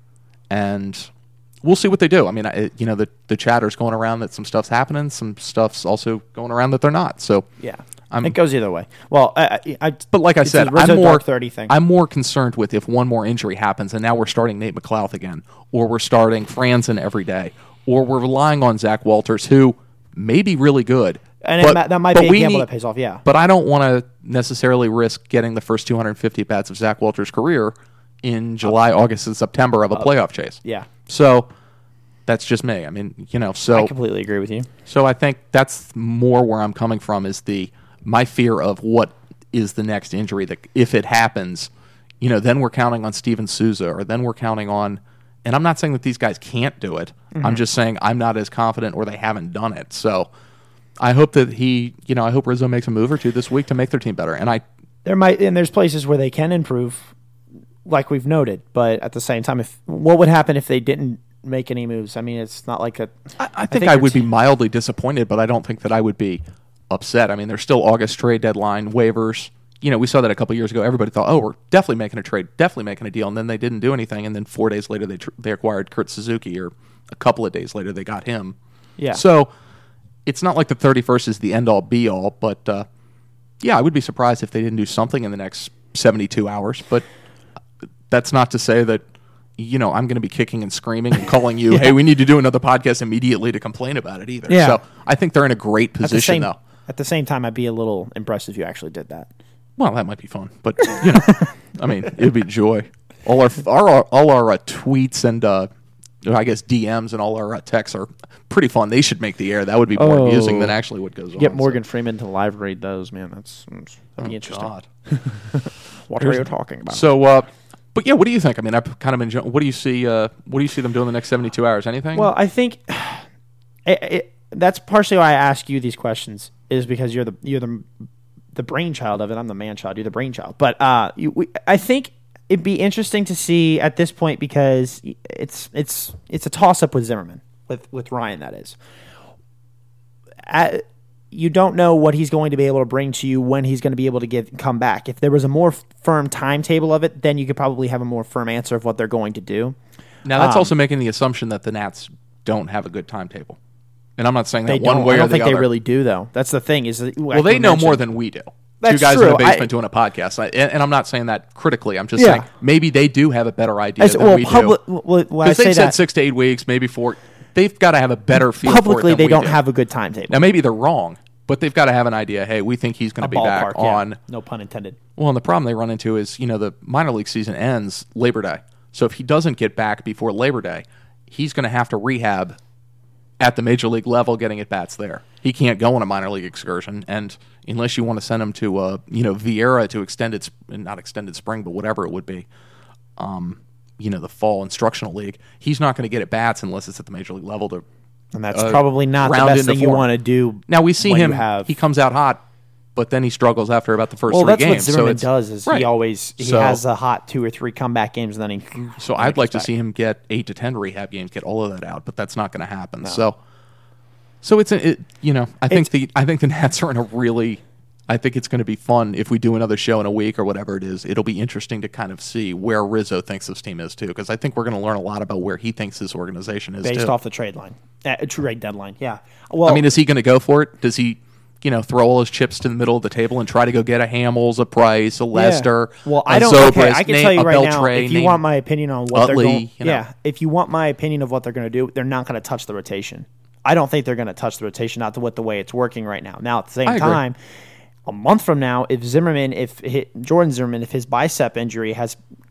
and we'll see what they do. I mean, I, you know, the the chatter's going around that some stuff's happening, some stuff's also going around that they're not. So Yeah. I'm- it goes either way. Well, I, I, I but like I it's said, a Rizzo I'm more Dark thirty thing. I'm more concerned with if one more injury happens, and now we're starting Nate McLouth again, or we're starting Franzen every day, or we're relying on Zach Walters, who may be really good, and it but, ma- that might but be a we gamble need- that pays off. Yeah. But I don't want to necessarily risk getting the first two hundred fifty bats of Zach Walters' career in July, August, and September of a playoff chase. Yeah. So that's just me. I mean, you know, so I completely agree with you. so I think that's more where I'm coming from is the my fear of what is the next injury that if it happens, you know, then we're counting on Steven Souza or then we're counting on and I'm not saying that these guys can't do it. Mm-hmm. I'm just saying I'm not as confident or they haven't done it. So I hope that he, you know, I hope Rizzo makes a move or two this week to make their team better. And I There might and there's places where they can improve, like we've noted. But at the same time, if what would happen if they didn't make any moves? I mean, it's not like a. I, I think I, their would be te- mildly disappointed, but I don't think that I would be upset. I mean, there's still August trade deadline waivers. You know, we saw that a couple years ago. Everybody thought, oh, we're definitely making a trade, definitely making a deal, and then they didn't do anything. And then four days later, they tr- they acquired Kurt Suzuki, or a couple of days later, they got him. Yeah. So it's not like the thirty-first is the end all be all, but uh, yeah, I would be surprised if they didn't do something in the next seventy-two hours. But that's not to say that. You know, I'm going to be kicking and screaming and calling you, hey, we need to do another podcast immediately to complain about it either. Yeah. So I think they're in a great At the position, same though. at the same time, I'd be a little impressed if you actually did that. Well, that might be fun, but you know, I mean, it'd be joy. All our, our all our uh, tweets and uh, I guess D Ms and all our uh, texts are pretty fun. They should make the air. That would be more Oh. amusing than actually what goes on. Get so. Morgan Freeman to live read those, man. That's that'd be Oh, interesting. God. What are you talking about? So, uh, but yeah, what do you think? I mean, I've kind of enjoyed. What do you see? Uh, what do you see them doing the next seventy-two hours? Anything? Well, I think it, it, that's partially why I ask you these questions is because you're the you're the the brainchild of it. I'm the man-child. You're the brainchild. But uh, you, we, I think it'd be interesting to see at this point because it's it's it's a toss-up with Zimmerman with with Ryan. That is. At, you don't know what he's going to be able to bring to you when he's going to be able to get come back. If there was a more f- firm timetable of it, then you could probably have a more firm answer of what they're going to do. now that's um, also making the assumption that the Nats don't have a good timetable, and I'm not saying that They one don't. way I don't or the think other. they really do, though. That's the thing. Is that, Well, they know more than we do. That's Two guys in true. a basement I- doing a podcast, I, and, and I'm not saying that critically. I'm just Yeah. saying maybe they do have a better idea As, than well, we public. do. Well, when I Because say they said that six to eight weeks, maybe four. They've got to have a better feel for it publicly, than they we don't do. have a good timetable. Now maybe they're wrong, but they've got to have an idea. Hey, we think he's going A to be back ballpark, yeah. on. No pun intended. Well, and the problem they run into is you know the minor league season ends Labor Day, so if he doesn't get back before Labor Day, he's going to have to rehab at the major league level, getting at bats there. He can't go on a minor league excursion, and unless you want to send him to, uh, you know, Vieira to extended, sp- not extended spring, but whatever it would be, um, you know, the fall instructional league, he's not going to get at bats unless it's at the major league level. To And that's uh, probably not the round best into thing you form. want to do. Now we see when him; you have- he comes out hot, but then he struggles after about the first Well, three that's games. what Zimmerman so it's, does. Is right. he always he So- has a hot two or three comeback games, and then he. So I'd like to see him get eight to ten rehab games, get all of that out, but that's not going to happen. So, so it's a, it, you know, I think the I think the Nats are in a really, I think it's going to be fun if we do another show in a week or whatever it is. It'll be interesting to kind of see where Rizzo thinks this team is too, because I think we're going to learn a lot about where he thinks this organization is based too. off the trade line, uh, trade deadline. Yeah. Well, I mean, is he going to go for it? Does he? You know, throw all his chips to the middle of the table and try to go get a Hamels, a Price, a Lester. Yeah. Well, a I don't. Zobrist, Okay, I can name, tell you a right now. Beltre, If you name- want my opinion on what Utley, they're going, you know. yeah. If you want my opinion of what they're going to do, they're not going to touch the rotation. I don't think they're going to touch the rotation, not to what the way it's working right now. Now, at the same I agree. time, a month from now, if Zimmerman, if hi- Jordan Zimmerman, if his bicep injury has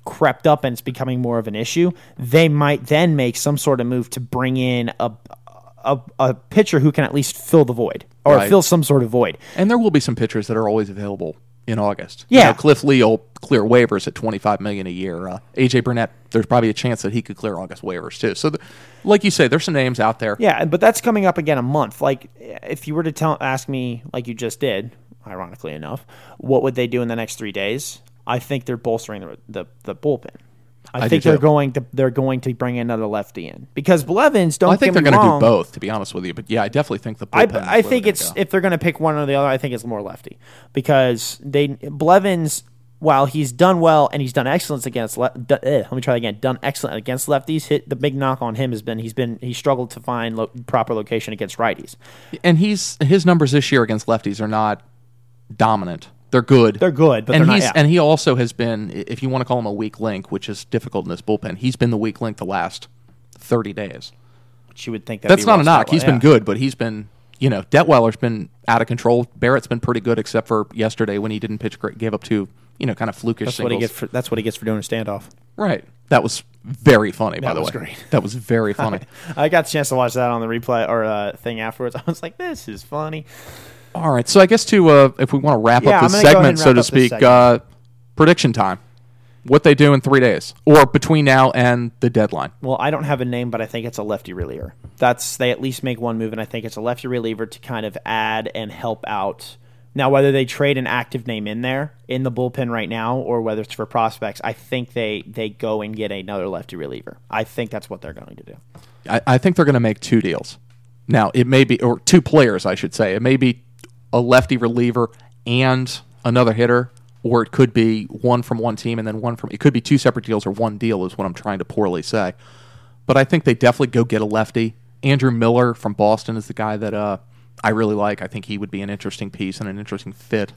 crept up and it's becoming more of an issue, they might then make some sort of move to bring in a a, a pitcher who can at least fill the void or Right. fill some sort of void. And there will be some pitchers that are always available in August. Yeah. You know, Cliff Lee will clear waivers at twenty-five million dollars a year. Uh, A J Burnett, there's probably a chance that he could clear August waivers too. So, the, like you say, there's some names out there. Yeah, but that's coming up again a month. Like, if you were to tell, ask me, like you just did, ironically enough, what would they do in the next three days? I think they're bolstering the the, the bullpen. I, I think do they're too. going to they're going to bring another lefty in because Blevins. Don't Well, I think get they're me going to wrong, do both, to be honest with you. But yeah, I definitely think the I, bullpen. is I where think they're it's gonna go. if they're going to pick one or the other, I think it's more lefty because they Blevins, while he's done well and he's done excellent against le- d- eh, let me try that again, done excellent against lefties. Hit the big knock on him has been he's been he struggled to find lo- proper location against righties. And he's his numbers this year against lefties are not dominant. They're good. They're good, but and they're not- he's yeah. and he also has been, if you want to call him a weak link, which is difficult in this bullpen, he's been the weak link the last thirty days. Which you would think that'd That's be not a Ross knock. Detweiler, He's yeah. been good, but he's been, you know, Detweiler's been out of control. Barrett's been pretty good, except for yesterday when he didn't pitch great, gave up two, you know, kind of flukish That's singles. what he gets. For, that's what he gets for doing a standoff. Right. That was very funny, by That the was way. great. That was very funny. I got a chance to watch that on the replay or uh, thing afterwards. I was like, "This is funny." All right. So I guess to uh, if we want to wrap Yeah, up I'm this gonna go ahead segment, and so wrap to up this speak, segment. uh, prediction time. What they do in three days, or between now and the deadline. Well, I don't have a name, but I think it's a lefty reliever. That's they at least make one move, and I think it's a lefty reliever to kind of add and help out. Now, whether they trade an active name in there in the bullpen right now, or whether it's for prospects, I think they they go and get another lefty reliever. I think that's what they're going to do. I, I think they're going to make two deals. Now, it may be, or two players, I should say. It may be a lefty reliever and another hitter, or it could be one from one team and then one from, it could be two separate deals or one deal is what I'm trying to poorly say. But I think they definitely go get a lefty. Andrew Miller from Boston is the guy that uh, I really like. I think he would be an interesting piece and an interesting fit.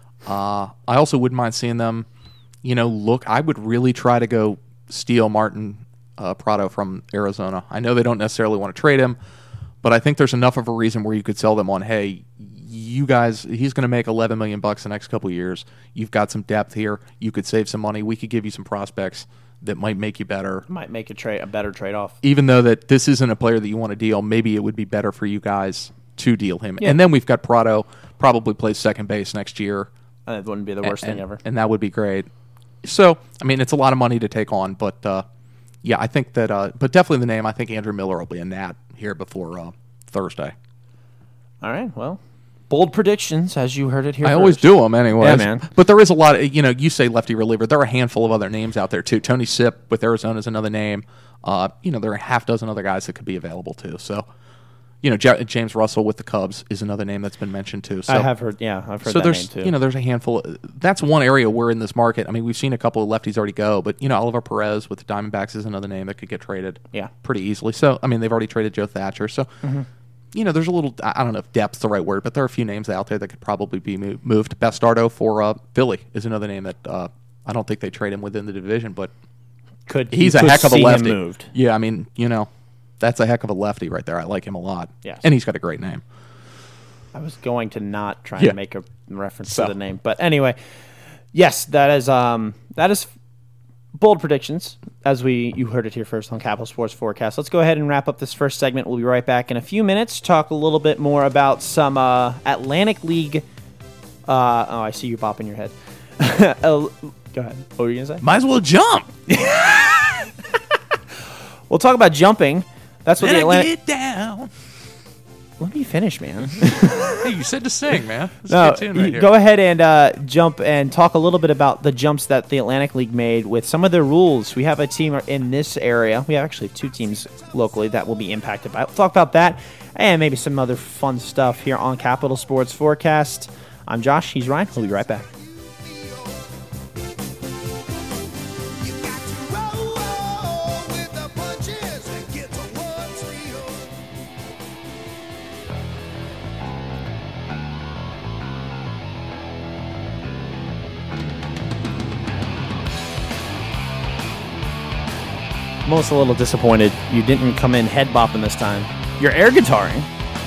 Uh, I also wouldn't mind seeing them, you know, look, I would really try to go steal Martin uh, Prado from Arizona. I know they don't necessarily want to trade him, but I think there's enough of a reason where you could sell them on, hey, you guys, he's going to make eleven million bucks the next couple of years. You've got some depth here. You could save some money. We could give you some prospects that might make you better. Might make a trade a better trade off. Even though that this isn't a player that you want to deal, maybe it would be better for you guys to deal him. Yeah. And then we've got Prado, probably plays second base next year. It wouldn't be the worst and, thing ever. And that would be great. So, I mean, it's a lot of money to take on, but uh, yeah, I think that, uh, but definitely the name, I think Andrew Miller will be a nat here before uh, Thursday. All right. Well, bold predictions, as you heard it here. I always first. do them anyway. Yeah, man. But there is a lot of, you know, you say lefty reliever. There are a handful of other names out there, too. Tony Sipp with Arizona is another name. Uh, you know, there are a half dozen other guys that could be available, too. So, you know, J- James Russell with the Cubs is another name that's been mentioned, too. So, I have heard. Yeah, I've heard so that there's, name too. you know, there's a handful. That's one area where in this market, I mean, we've seen a couple of lefties already go, but, you know, Oliver Perez with the Diamondbacks is another name that could get traded Yeah. pretty easily. So, I mean, they've already traded Joe Thatcher. So, Mm-hmm. you know, there's a little, I I don't know if depth's the right word, but there are a few names out there that could probably be mo- moved. Bastardo for uh, Philly is another name that uh, I don't think they trade him within the division, but could he's you a could heck of a see him lefty. moved. Yeah, I mean, you know, that's a heck of a lefty right there. I like him a lot. Yes. And he's got a great name. I was going to not try Yeah. and make a reference So. to the name, but anyway, yes, that is um that is bold predictions, as we you heard it here first on Capital Sports Forecast. Let's go ahead and wrap up this first segment. We'll be right back in a few minutes. Talk a little bit more about some uh, Atlantic League. Uh, oh, I see you bopping your head. Uh, go ahead. What were you gonna say? Might as well jump. We'll talk about jumping. That's what the Atlantic. Get down. Let me finish, man. Hey, you said to sing, man. Let's No, get in right you- here. go ahead and uh, jump and talk a little bit about the jumps that the Atlantic League made with some of their rules. We have a team in this area. We have actually two teams locally that will be impacted by it. We'll talk about that and maybe some other fun stuff here on Capital Sports Forecast. I'm Josh. He's Ryan. We'll be right back. You got to roll with the punches and get to one trio. I'm almost a little disappointed you didn't come in head bopping this time. You're air guitaring.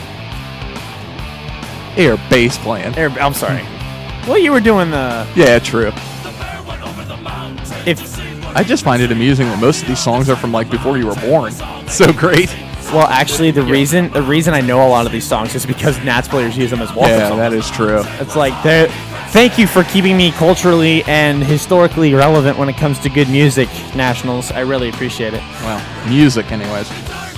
Air bass playing. Air, I'm sorry. Well, you were doing the Yeah, true. if I just find it amusing that most of these songs are from like before you were born. So great. Well, actually, the reason the reason I know a lot of these songs is because Nats players use them as walk-up Yeah, songs. that is true. It's like, they're- thank you for keeping me culturally and historically relevant when it comes to good music, Nationals. I really appreciate it. Well, music, anyways.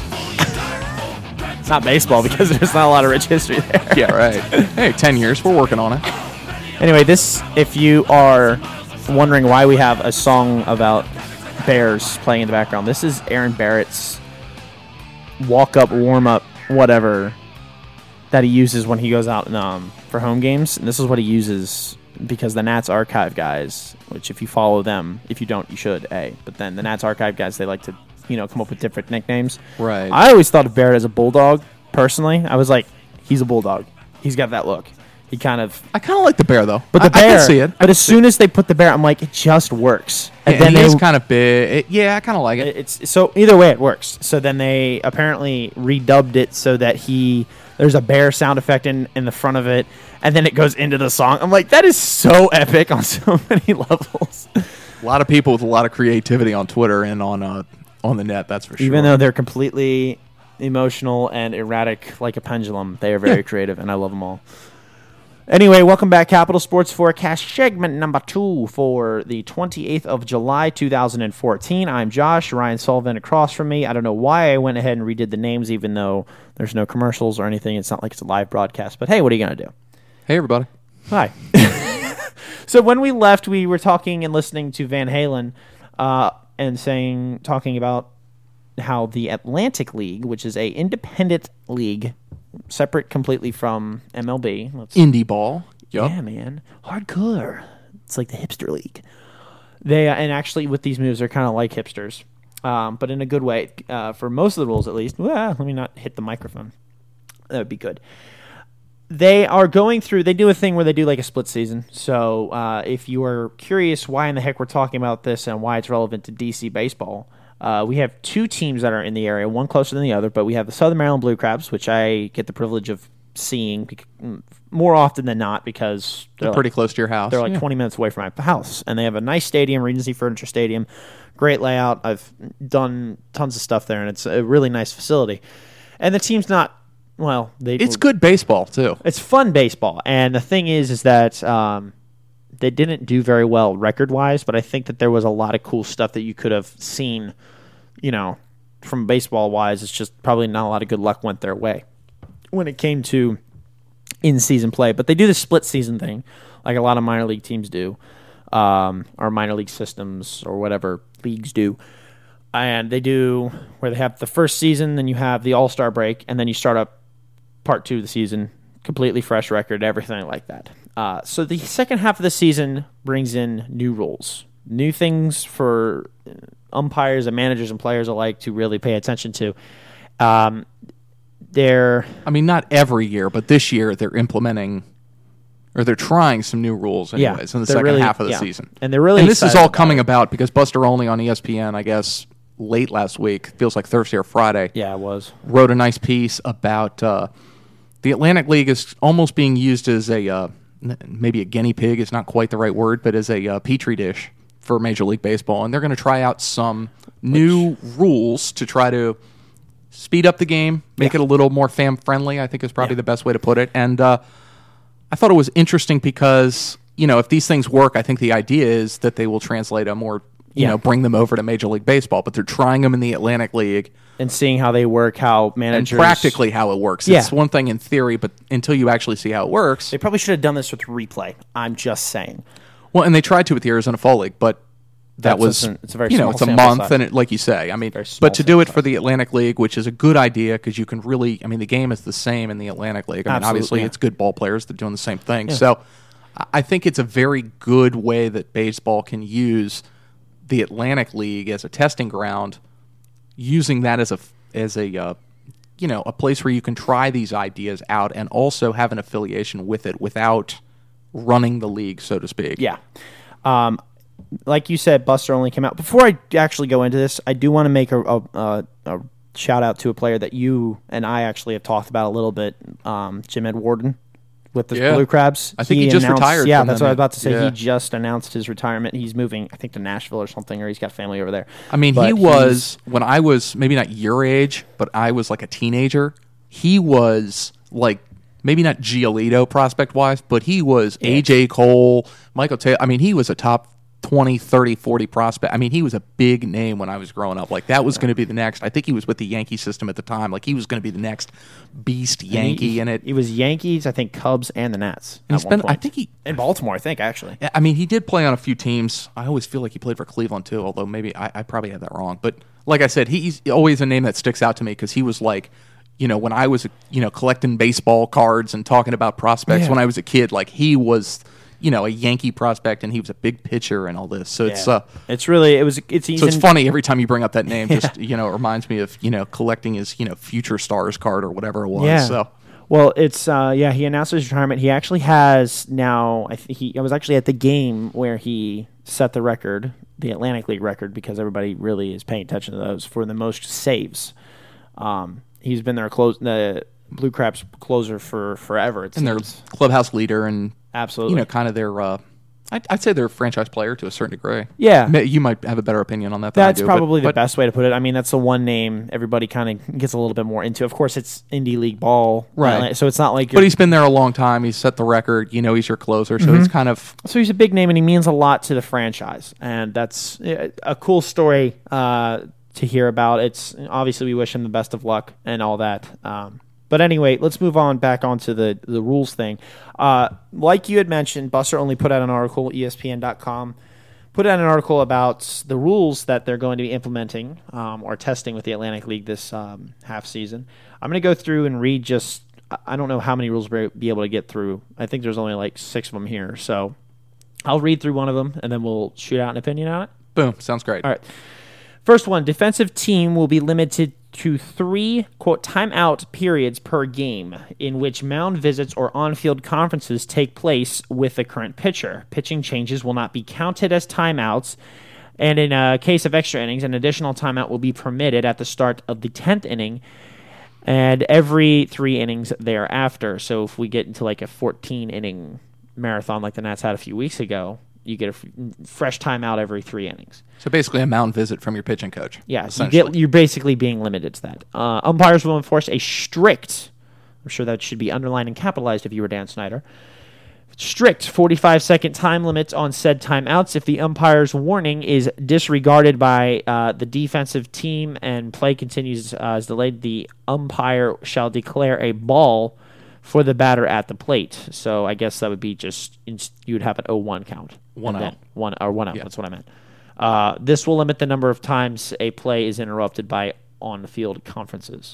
Not baseball, because there's not a lot of rich history there. Yeah, right. Hey, ten years. We're working on it. Anyway, this, if you are wondering why we have a song about Bears playing in the background, this is Aaron Barrett's walk-up, warm-up, whatever, that he uses when he goes out and, um, for home games. And this is what he uses because the Nats Archive guys, which if you follow them, if you don't, you should, A. But then the Nats Archive guys, they like to, you know, come up with different nicknames. Right. I always thought of Barrett as a bulldog, personally. I was like, he's a bulldog. He's got that look. He kind of... I kind of like the bear, though. But the I, bear... I can see it. But as soon as they put the bear, I'm like, it just works. And, then he they is kind of big. It, yeah, I kind of like it. It's so either way it works. So then they apparently redubbed it so that he there's a bear sound effect in, in the front of it, and then it goes into the song. I'm like, that is so epic on so many levels. A lot of people with a lot of creativity on Twitter and on uh, on the net. That's for sure. Even though they're completely emotional and erratic like a pendulum, they are very Yeah. creative, and I love them all. Anyway, welcome back, Capital Sports Forecast, segment number two for the twenty-eighth of July, two thousand fourteen. I'm Josh, Ryan Sullivan across from me. I don't know why I went ahead and redid the names, even though there's no commercials or anything. It's not like it's a live broadcast, but hey, what are you going to do? Hey, everybody. Hi. So when we left, we were talking and listening to Van Halen uh, and saying, talking about how the Atlantic League, which is a independent league, separate completely from M L B. Let's, Indie ball. Yup. yeah, man, hardcore. It's like the hipster league. They uh, and actually with these moves, they're kind of like hipsters, um, but in a good way. Uh, for most of the rules, at least. Well, let me not hit the microphone. That would be good. They are going through, they do a thing where they do like a split season. So uh, if you are curious why in the heck we're talking about this and why it's relevant to D C baseball, uh, we have two teams that are in the area, one closer than the other, but we have the Southern Maryland Blue Crabs, which I get the privilege of seeing bec- more often than not because They're they're pretty like, close to your house. they're like Yeah. twenty minutes away from my house. And they have a nice stadium, Regency Furniture Stadium, great layout. I've done tons of stuff there, and it's a really nice facility. And the team's not, well, they It's good baseball, too. it's fun baseball, and the thing is, is that um, they didn't do very well record-wise, but I think that there was a lot of cool stuff that you could have seen, you know, from baseball-wise. It's just probably not a lot of good luck went their way when it came to in-season play. But they do the split-season thing, like a lot of minor league teams do, um, or minor league systems, or whatever leagues do. And they do where they have the first season, then you have the All-Star break, and then you start up part two of the season, completely fresh record, everything like that. Uh, so the second half of the season brings in new rules, new things for umpires and managers and players alike to really pay attention to. Um, they're I mean, not every year, but this year they're implementing, or they're trying some new rules Yeah, anyways in the they're second really- half of the yeah. season. And they're really And this is excited all about coming it. about because Buster Olney on E S P N, I guess, late last week, feels like Thursday or Friday, yeah, it was wrote a nice piece about uh, the Atlantic League is almost being used as a uh, n- maybe a guinea pig is not quite the right word, but as a uh, petri dish for Major League Baseball, and they're going to try out some new rules to try to speed up the game, make Yeah. it a little more fan friendly. I think is probably Yeah. the best way to put it. And uh, I thought it was interesting because you know if these things work, I think the idea is that they will translate a more you Yeah. know bring them over to Major League Baseball. But they're trying them in the Atlantic League. and seeing how they work, how And managers practically how it works. Yeah. It's one thing in theory, but until you actually see how it works. They probably should have done this with replay. I'm just saying. Well, and they tried to with the Arizona Fall League, but that That's was just an- it's a very you know small it's a sample month, size. and it, like you say, I mean, Very small but to do it sample for the Atlantic League, which is a good idea because you can really, I mean, the game is the same in the Atlantic League. I mean, Absolutely, obviously, yeah. it's good ball players that are doing the same thing. So, I- I think it's a very good way that baseball can use the Atlantic League as a testing ground, using that as a as a uh, you know a place where you can try these ideas out and also have an affiliation with it without running the league, so to speak. Yeah. Um, like you said, Buster only came out. Before I actually go into this, I do want to make a, a, a, a shout out to a player that you and I actually have talked about a little bit, um, Jim Ed Warden with the Yeah. Blue Crabs. I think he just announced- retired Yeah, from that's them. what I was about to say. Yeah. He just announced his retirement. He's moving, I think, to Nashville or something, or he's got family over there. I mean, But he he's- was when I was maybe not your age, but I was like a teenager. He was like maybe not Giolito prospect wise, but he was A J Cole, Michael Taylor. I mean, he was a top twenty, thirty, forty prospect. I mean, he was a big name when I was growing up. Like that was going to be the next. I think he was with the Yankee system at the time. Like he was going to be the next beast Yankee he, in it. He was Yankees, I think, Cubs, and the Nats. He's at one been. I point. think he. in Baltimore, I think, actually. I mean, he did play on a few teams. I always feel like he played for Cleveland too, although maybe I, I probably had that wrong. But like I said, he's always a name that sticks out to me because he was like, you know, when I was, you know, collecting baseball cards and talking about prospects Yeah. when I was a kid, like he was, you know, a Yankee prospect and he was a big pitcher and all this. So it's Yeah. uh, It's really, it was, it's easy. so it's funny every time you bring up that name. Just you know, it reminds me of you know collecting his you know future stars card or whatever it was. Yeah. So. Well, it's uh, yeah. He announced his retirement. He actually has now. I think he. I was actually at the game where he set the record, the Atlantic League record, because everybody really is paying attention to those for the most saves. Um, he's been their close the Blue Crabs closer for forever. It And their seems. clubhouse leader and Absolutely. you know kind of their uh, I'd, I'd say they're a franchise player to a certain degree. Yeah. Ma- you might have a better opinion on that than That's I do, but- probably the but best way to put it. I mean, that's the one name everybody kind of gets a little bit more into. Of course, it's indie league ball, Right. uh, so it's not like. But You're, he's been there a long time. He's set the record. You know, he's your closer, so Mm-hmm. it's kind of so he's a big name, and he means a lot to the franchise, and that's uh, a cool story uh, to hear about. It's obviously we wish him the best of luck and all that. Um, but anyway, let's move on back onto the the rules thing. Uh, like you had mentioned, Busser only put out an article, E S P N dot com, put out an article about the rules that they're going to be implementing um, or testing with the Atlantic League this um, half season. I'm going to go through and read just. I- I don't know how many rules we'll be able to get through. I think there's only like six of them here, so I'll read through one of them and then we'll shoot out an opinion on it. boom. Sounds great. All right. First one, defensive team will be limited to three, quote, timeout periods per game in which mound visits or on-field conferences take place with the current pitcher. Pitching changes will not be counted as timeouts, and in a case of extra innings, an additional timeout will be permitted at the start of the tenth inning and every three innings thereafter. So if we get into like a fourteen-inning marathon like the Nats had a few weeks ago, you get a f- fresh timeout every three innings. So basically, a mound visit from your pitching coach. Yeah, you essentially. get, you're basically being limited to that. Uh, umpires will enforce a strict, I'm sure that should be underlined and capitalized if you were Dan Snyder, strict forty-five second time limits on said timeouts. If the umpire's warning is disregarded by uh, the defensive team and play continues uh, as delayed, the umpire shall declare a ball for the batter at the plate. So I guess that would be just, you would have an oh one count. One And out. then- One, or one out, Yeah. that's what I meant. Uh, this will limit the number of times a play is interrupted by on-field conferences.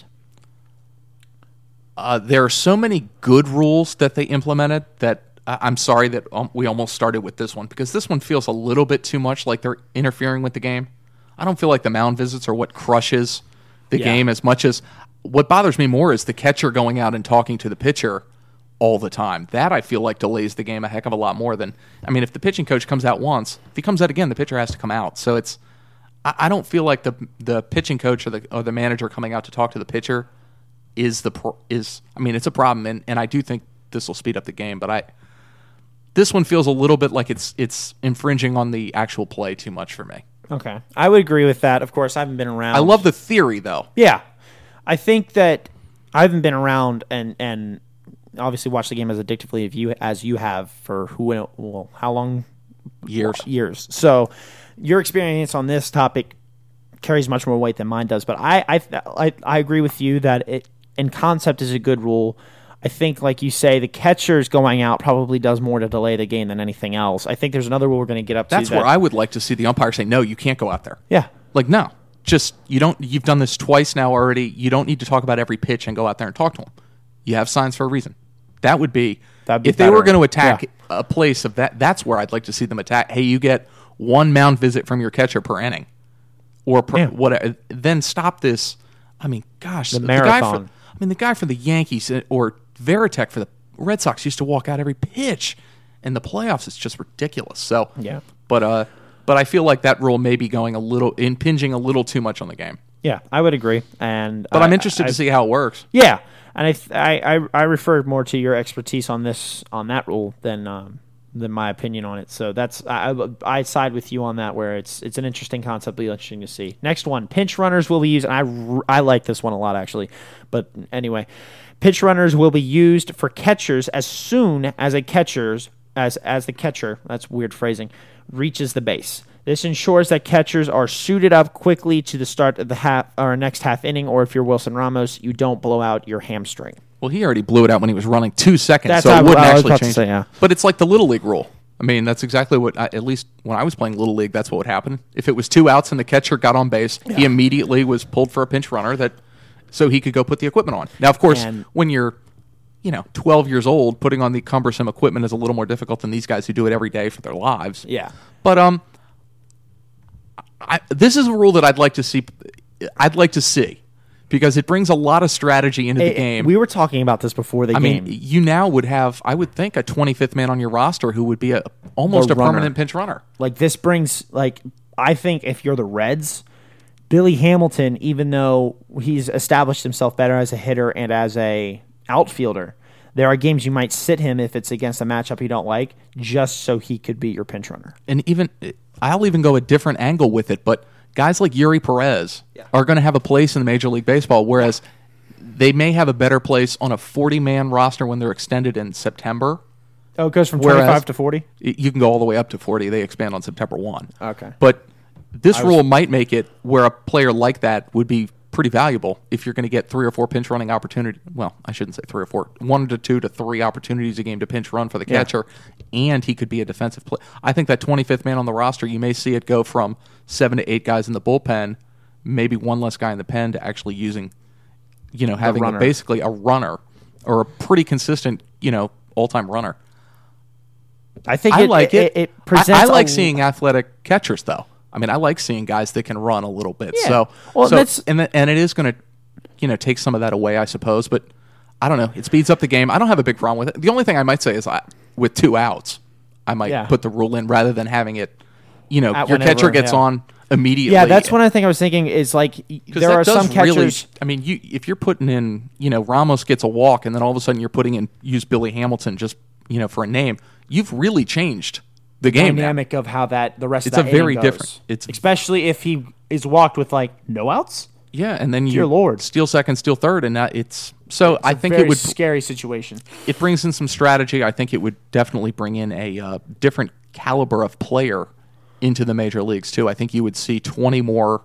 Uh, there are so many good rules that they implemented that I- I'm sorry that um, we almost started with this one because this one feels a little bit too much like they're interfering with the game. I don't feel like the mound visits are what crushes the Yeah. game as much as what bothers me more is the catcher going out and talking to the pitcher all the time. That I feel like delays the game a heck of a lot more than, I mean, if the pitching coach comes out once, if he comes out again, the pitcher has to come out. So it's, I, I don't feel like the the pitching coach or the or the manager coming out to talk to the pitcher is the pro, is I mean it's a problem, and, and I do think this will speed up the game, but I this one feels a little bit like it's it's infringing on the actual play too much for me. Okay. I would agree with that. Of course, I haven't been around. I love the theory though. Yeah. I think that I haven't been around and, and obviously watched the game as addictively as you, as you have for who, well, how long? Years. Years. So your experience on this topic carries much more weight than mine does. But I, I, I, I agree with you that it, in concept, is a good rule. I think, like you say, the catcher's going out probably does more to delay the game than anything else. I think there's another rule we're going to get up That's to. where that, I would like to see the umpire say, "No, you can't go out there." Yeah. Like, no, just you don't. You've done this twice now already. You don't need to talk about every pitch and go out there and talk to them. You have signs for a reason. That would be, That'd be if they were better. going to attack Yeah. a place of that. That's where I'd like to see them attack. Hey, you get one mound visit from your catcher per inning, or per, Yeah. whatever. Then stop this. I mean, gosh, The guy marathon. for, I mean, the guy for the Yankees uh, or Veritek for the Red Sox used to walk out every pitch. In the playoffs, it's just ridiculous. So Yeah. but uh, but I feel like that rule may be going a little impinging a little too much on the game. Yeah, I would agree. And But I, I'm interested I, to see how it works. Yeah, and I, th- I I I refer more to your expertise on this on that rule than um, than my opinion on it. So that's I, I I side with you on that. Where it's it's an interesting concept, be interesting to see. Next one, pinch runners will be used, and I r- I like this one a lot actually. But anyway, pinch runners will be used for catchers as soon as a catcher's as as the catcher. That's weird phrasing. Reaches the base. This ensures that catchers are suited up quickly to the start of the half or next half inning, or if you're Wilson Ramos, you don't blow out your hamstring. Well, he already blew it out when he was running two seconds, That's so how- it wouldn't I was actually about to change. say, it. yeah. But it's like the Little League rule. I mean, that's exactly what, I, at least when I was playing Little League, that's what would happen. If it was two outs and the catcher got on base, he immediately was pulled for a pinch runner that so he could go put the equipment on. Now, of course, And- when you're you know twelve years old, putting on the cumbersome equipment is a little more difficult than these guys who do it every day for their lives. Yeah. But um, I, this is a rule that I'd like to see. I'd like to see because it brings a lot of strategy into the It- game. We were talking about this before the I game. mean, you now would have, I would think, a twenty-fifth man on your roster who would be a almost A a, runner. permanent pinch runner. Like this brings like I think if you're the Reds, Billy Hamilton, even though he's established himself better as a hitter and as a outfielder, there are games you might sit him if it's against a matchup you don't like, just so he could be your pinch runner. And even, I'll even go a different angle with it, but guys like Yuri Perez are going to have a place in Major League Baseball, whereas they may have a better place on a forty-man roster when they're extended in September. Oh, it goes from Whereas- twenty-five to forty? Y- You can go all the way up to forty. They expand on September first. Okay. But this rule might make it where a player like that would be pretty valuable if you're going to get three or four pinch running opportunity. Well, I shouldn't say three or four. One to two to three opportunities a game to pinch run for the Yeah. catcher, and he could be a defensive player. I think that twenty-fifth man on the roster, you may see it go from seven to eight guys in the bullpen, maybe one less guy in the pen, to actually using, you know, having a, runner. basically a runner or a pretty consistent, you know, all-time runner. I think I it, like it. It, it I- presents I, like a- seeing athletic catchers, though. I mean, I like seeing guys that can run a little bit. Yeah. So, Well, so that's- and the, and it is going to, you know, take some of that away, I suppose. But I don't know. It speeds up the game. I don't have a big problem with it. The only thing I might say is, I, with two outs, I might Yeah. put the rule in rather than having it. You know, At your whenever, catcher gets yeah. on immediately. Yeah, that's one of the things I was thinking is like y- Because there that are does some catchers. Really, I mean, you if you're putting in, you know, Ramos gets a walk, and then all of a sudden you're putting in use Billy Hamilton just, you know, for a name. You've really changed the game now. dynamic of how that the rest It's of that a very inning goes. different- it's- especially if he is walked with like no outs. Yeah, and then you Dear Lord. steal second, steal third, and that it's so. I It's a think very it would. scary situation. It brings in some strategy. I think it would definitely bring in a uh, different caliber of player into the major leagues too. I think you would see twenty more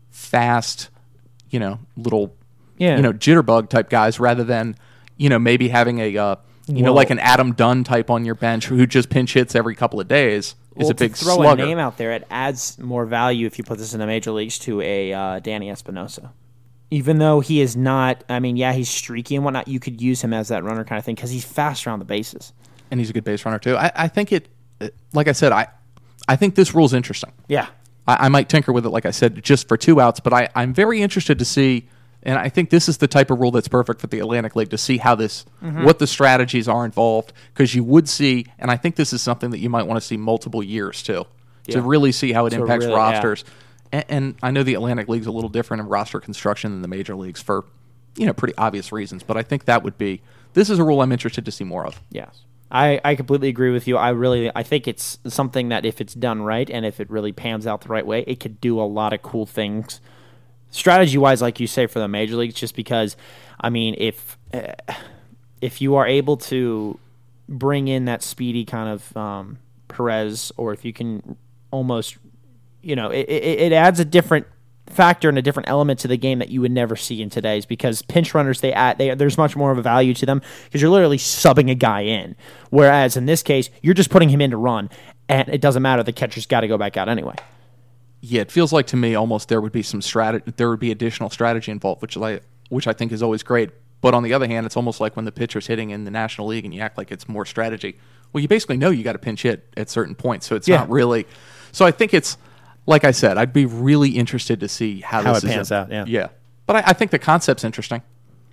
fast, you know, little, Yeah. you know, jitterbug type guys rather than, you know, maybe having a, uh, you know, Well- like an Adam Dunn type on your bench who just pinch hits every couple of days is Well, a big to throw slugger. a name out there, it adds more value if you put this in the major leagues to a uh, Danny Espinosa. Even though he is not, I mean, yeah, he's streaky and whatnot. You could use him as that runner kind of thing because he's fast around the bases. And he's a good base runner too. I, I think it, like I said, I, I think this rule's interesting. Yeah, I, I might tinker with it, like I said, just for two outs. But I, I'm very interested to see, and I think this is the type of rule that's perfect for the Atlantic League to see how this, Mm-hmm. what the strategies are involved, because you would see, and I think this is something that you might want to see multiple years too, Yeah. to really see how it To impacts really- yeah. rosters. And, and I know the Atlantic League's a little different in roster construction than the major leagues for, you know, pretty obvious reasons. But I think that would be, this is a rule I'm interested to see more of. yes. I, I completely agree with you. I really I think it's something that if it's done right and if it really pans out the right way, it could do a lot of cool things. Strategy wise, like you say, for the major leagues, just because, I mean, if uh, if you are able to bring in that speedy kind of um, Perez, or if you can almost, you know, it, it, it adds a different factor and a different element to the game that you would never see in today's, because pinch runners, they add, they there's much more of a value to them because you're literally subbing a guy in, whereas in this case you're just putting him in to run, and it doesn't matter, the catcher's got to go back out anyway. Yeah, it feels like to me almost there would be some strategy, there would be additional strategy involved, which I, which I think is always great. But on the other hand, it's almost like when the pitcher's hitting in the National League and you act like it's more strategy. Well, you basically know you got to pinch hit at certain points, so it's Yeah. not really. So I think it's, like I said, I'd be really interested to see how, How this it is pans a- out, yeah. yeah. But I, I think the concept's interesting.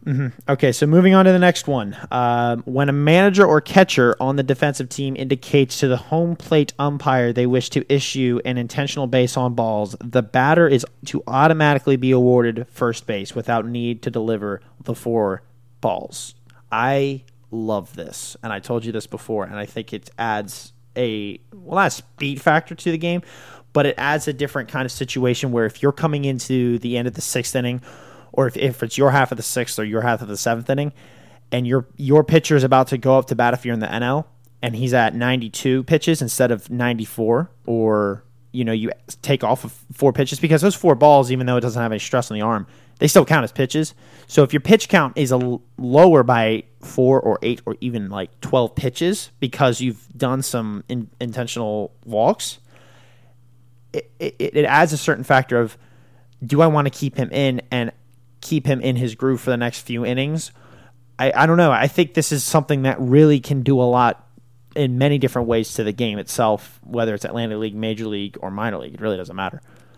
Okay, so moving on to the next one. Um, when a manager or catcher on the defensive team indicates to the home plate umpire they wish to issue an intentional base on balls, the batter is to automatically be awarded first base without need to deliver the four balls. I love this, and I told you this before, and I think it adds a, well, not a speed factor to the game, but it adds a different kind of situation where if you're coming into the end of the sixth inning, or if, if it's your half of the sixth or your half of the seventh inning, and your your pitcher is about to go up to bat if you're in the N L, and he's at ninety-two pitches instead of ninety-four, or you know you take off of four pitches, because those four balls, even though it doesn't have any stress on the arm, they still count as pitches. So if your pitch count is a l- lower by four or eight or even like twelve pitches because you've done some in, intentional walks, it, it, it adds a certain factor of, do I want to keep him in and keep him in his groove for the next few innings? I, I don't know. I think this is something that really can do a lot in many different ways to the game itself, whether it's Atlantic League, Major League, or Minor League. It really doesn't matter.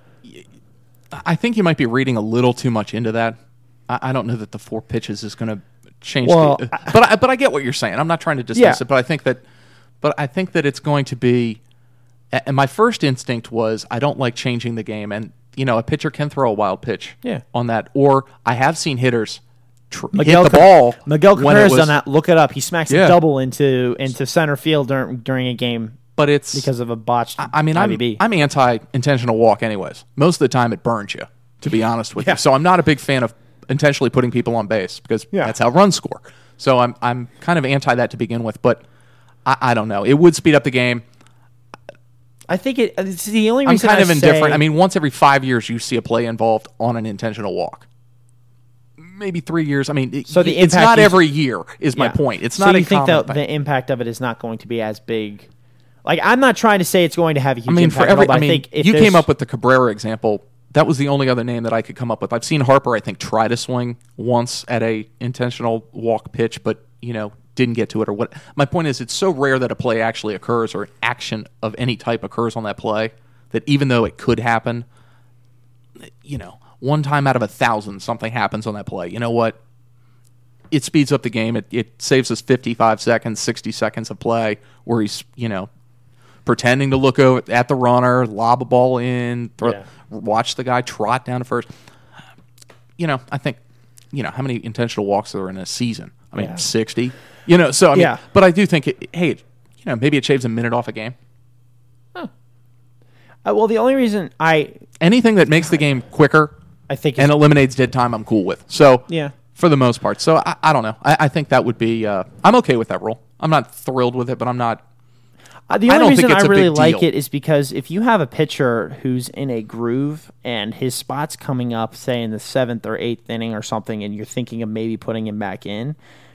I think you might be reading a little too much into that. I, I don't know that the four pitches is going to change. Well, the, but I, but I get what you're saying. I'm not trying to dismiss Yeah. it, but I think that, but I think that it's going to be. And my first instinct was I don't like changing the game, and you know a pitcher can throw a wild pitch Yeah. on that, or I have seen hitters tr- Miguel hit the Ca- ball. Miguel when it Cabrera's was- done that. Look it up. He smacks Yeah. a double into into center field during during a game But it's because of a botched I mean, I I'm, B B. I'm anti-intentional walk anyways. Most of the time it burns you, to be honest with Yeah. you. So I'm not a big fan of intentionally putting people on base because Yeah. that's how runs score. So I'm I'm kind of anti that to begin with, but I, I don't know. It would speed up the game. I think it. It's the only I'm reason kind I of indifferent. say- I mean, once every five years you see a play involved on an intentional walk. Maybe three years. I mean, it- So the it's impact not is- every year is my Yeah. point. It's so not you a think common that thing. the impact of it is not going to be as big? Like, I'm not trying to say it's going to have a huge I mean, impact. for at all, every, but I mean, think if you there's- came up with the Cabrera example. That was the only other name that I could come up with. I've seen Harper, I think, try to swing once at a intentional walk pitch, but you know, didn't get to it or what. My point is, it's so rare that a play actually occurs or action of any type occurs on that play that even though it could happen, you know, one time out of a thousand something happens on that play. You know what? It speeds up the game. It, it saves us fifty-five seconds, sixty seconds of play where he's, you know, pretending to look over at the runner, lob a ball in, throw, Yeah. watch the guy trot down to first. You know, I think, you know, how many intentional walks are in a season? I mean, Yeah. sixty. You know, so I mean, Yeah. but I do think, it, hey, it, you know, maybe it shaves a minute off a game. Uh, well, the only reason I Anything that makes the game quicker I think and is, eliminates dead time, I'm cool with. So Yeah. for the most part. So I, I don't know. I, I think that would be. Uh, I'm okay with that rule. I'm not thrilled with it, but I'm not. Uh, the I only don't think reason it's I a really big like deal. it is because if you have a pitcher who's in a groove and his spot's coming up, say in the seventh or eighth inning or something, and you're thinking of maybe putting him back in,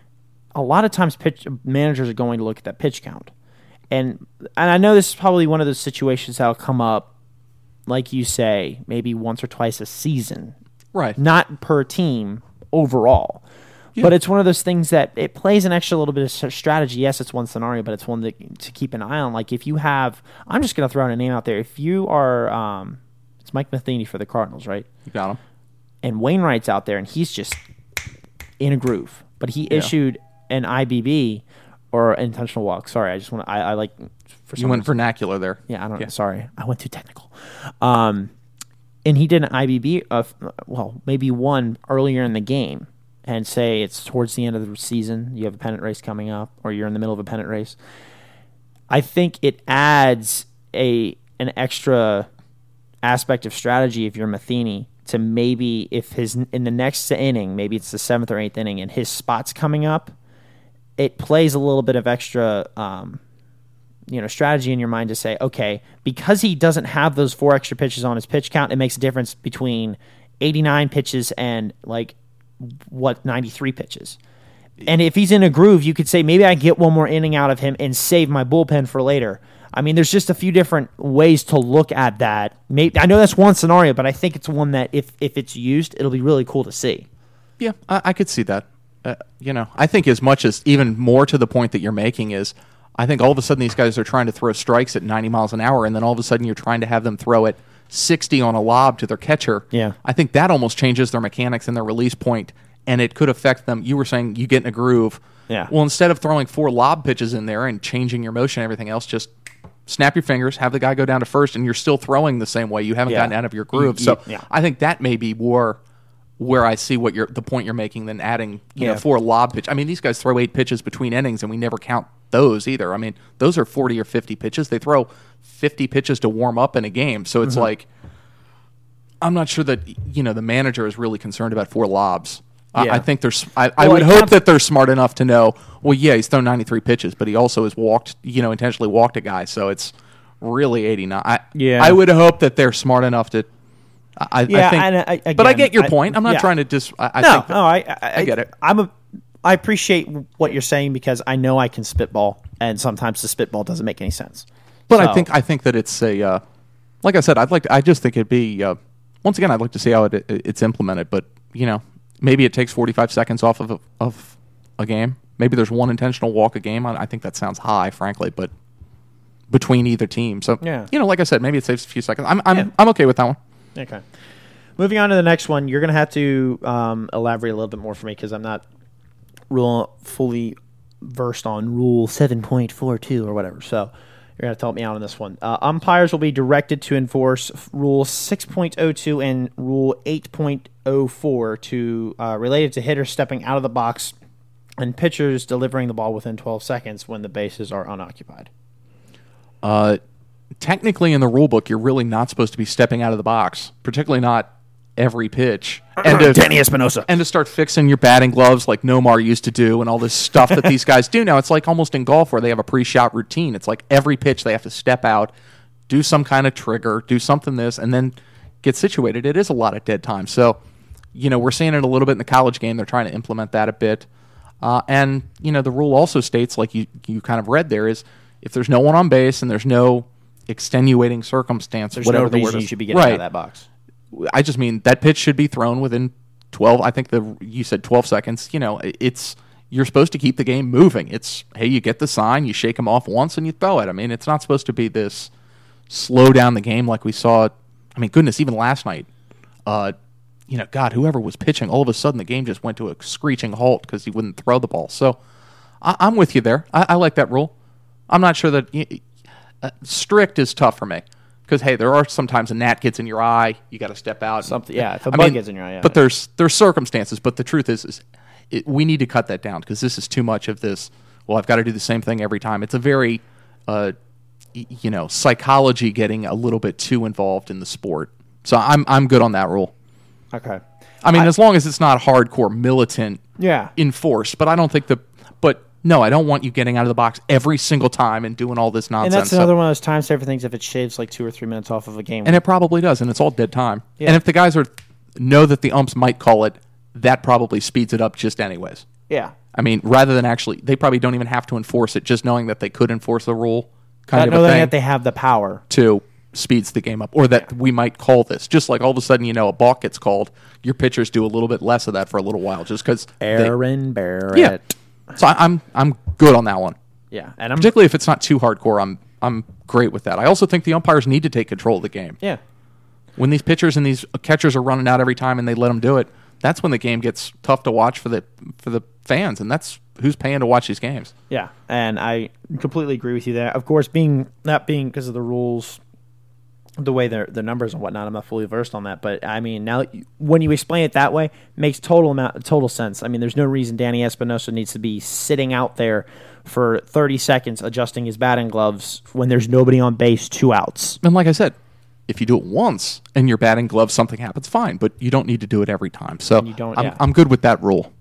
a lot of times pitch managers are going to look at that pitch count, and and I know this is probably one of those situations that'll come up, like you say, maybe once or twice a season, Right. not per team overall. Yeah. But it's one of those things that it plays an extra little bit of s- strategy. Yes, it's one scenario, but it's one that, to keep an eye on. Like if you have, I'm just going to throw out a name out there. If you are, um, it's Mike Matheny for the Cardinals, right? You got him. And Wainwright's out there, and he's just in a groove. But he Yeah. issued an I B B or intentional walk. Sorry, I just want to. I, I like for You some went reason- vernacular there. yeah, I don't know. Yeah. Sorry, I went too technical. Um, and he did an I B B of, well, maybe one earlier in the game, and say it's towards the end of the season, you have a pennant race coming up, or you're in the middle of a pennant race. I think it adds a an extra aspect of strategy if you're Matheny to maybe if his in the next inning, maybe it's the seventh or eighth inning, and his spot's coming up, it plays a little bit of extra. Um, you know, strategy in your mind to say, okay, because he doesn't have those four extra pitches on his pitch count, it makes a difference between eighty-nine pitches and like what ninety-three pitches. And if he's in a groove, you could say maybe I get one more inning out of him and save my bullpen for later. I mean, there's just a few different ways to look at that. Maybe I know that's one scenario, but I think it's one that if if it's used, it'll be really cool to see. Yeah, I, I could see that. Uh, you know, I think as much as even more to the point that you're making is, I think all of a sudden these guys are trying to throw strikes at ninety miles an hour, and then all of a sudden you're trying to have them throw it sixty on a lob to their catcher. Yeah. I think that almost changes their mechanics and their release point and it could affect them. You were saying you get in a groove. Yeah. Well, instead of throwing four lob pitches in there and changing your motion and everything else, just snap your fingers, have the guy go down to first, and you're still throwing the same way. You haven't Yeah. gotten out of your groove. You- so you- yeah. I think that may be more where I see what you're the point you're making than adding you Yeah. know four lob pitch. I mean, these guys throw eight pitches between innings, and we never count those either. I mean, those are forty or fifty pitches. They throw fifty pitches to warm up in a game. So it's Mm-hmm. like I'm not sure that you know the manager is really concerned about four lobs. I- Yeah. I think there's. I, I Well, would it hope counts- that they're smart enough to know. Well, yeah, he's thrown ninety-three pitches, but he also has walked. You know, intentionally walked a guy. So it's really eighty-nine. I, Yeah. I would hope that they're smart enough to. I, I Yeah, think, and, uh, but I again, get your I- point. I'm not yeah. trying to dis. I, I no, think that- no, I, I, I get it. I'm a, I appreciate what you're saying because I know I can spitball, and sometimes the spitball doesn't make any sense. But I So- think I think that it's a. Uh, like I said, I'd like. To, I just think it'd be. Uh, once again, I'd like to see how it, it's implemented. But you know, maybe it takes forty-five seconds off of a, of a game. Maybe there's one intentional walk a game. I, I think that sounds high, frankly, but between either team. So Yeah. you know, like I said, maybe it saves a few seconds. I'm I'm Yeah. I'm okay with that one. Okay. Moving on to the next one, you're going to have to um, elaborate a little bit more for me because I'm not real fully versed on Rule seven point four two or whatever. So you're going to have to help me out on this one. Uh, umpires will be directed to enforce f- Rule six point oh two and Rule eight point oh four to uh, related to hitters stepping out of the box and pitchers delivering the ball within twelve seconds when the bases are unoccupied. Uh, technically, in the rule book, you're really not supposed to be stepping out of the box, particularly not every pitch. And to, Danny Espinosa. and to start fixing your batting gloves like Nomar used to do and all this stuff that these guys do now. It's like almost in golf where they have a pre-shot routine. It's like every pitch they have to step out, do some kind of trigger, do something this, and then get situated. It is a lot of dead time. So, you know, we're seeing it a little bit in the college game. They're trying to implement that a bit. Uh, and, you know, the rule also states, like you, you kind of read there, is if there's no one on base and there's no extenuating circumstance, There's whatever no the word reason is, you should be getting out right. of that box. I just mean that pitch should be thrown within twelve. I think the you said twelve seconds. You know, it's you're supposed to keep the game moving. It's hey, you get the sign, you shake them off once, and you throw it. I mean, it's not supposed to be this slow down the game like we saw. I mean, goodness, even last night, uh, you know, God, whoever was pitching, all of a sudden the game just went to a screeching halt because he wouldn't throw the ball. So I, I'm with you there. I, I like that rule. I'm not sure that uh, strict is tough for me. Because hey, there are sometimes a gnat gets in your eye, you got to step out. Something, yeah. If a I bug mean, gets in your eye, yeah. But there's there's circumstances. But the truth is, is it, we need to cut that down because this is too much of this. Well, I've got to do the same thing every time. It's a very, uh, y- you know, psychology getting a little bit too involved in the sport. So I'm I'm good on that rule. Okay. I mean, as long as it's not hardcore militant, Yeah. enforced. But I don't think the but. No, I don't want you getting out of the box every single time and doing all this And nonsense. that's So- another one of those time saver things if it shaves like two or three minutes off of a game. And it probably does, and it's all dead time. Yeah. And if the guys are know that the umps might call it, that probably speeds it up just anyways. yeah. I mean, rather than actually, they probably don't even have to enforce it. Just knowing that they could enforce the rule, kind Not of a knowing thing, that they have the power. to speeds the game up, or that we might call this. Just like all of a sudden, you know, a balk gets called, your pitchers do a little bit less of that for a little while, just because. Aaron Barrett. Yeah. So I, I'm I'm good on that one. Yeah. And I'm Particularly if it's not too hardcore, I'm I'm great with that. I also think the umpires need to take control of the game. yeah. When these pitchers and these catchers are running out every time and they let them do it, that's when the game gets tough to watch for the for the fans, and that's who's paying to watch these games. Yeah. And I completely agree with you there. Of course, being not being because of the rules, the way their the numbers and whatnot, I'm not fully versed on that. But I mean, now when you explain it that way, it makes total amount total sense. I mean, there's no reason Danny Espinosa needs to be sitting out there for thirty seconds adjusting his batting gloves when there's nobody on base, two outs. And like I said, if you do it once and your batting glove, something happens, fine, but you don't need to do it every time. So you don't- I'm, yeah. I'm good with that rule.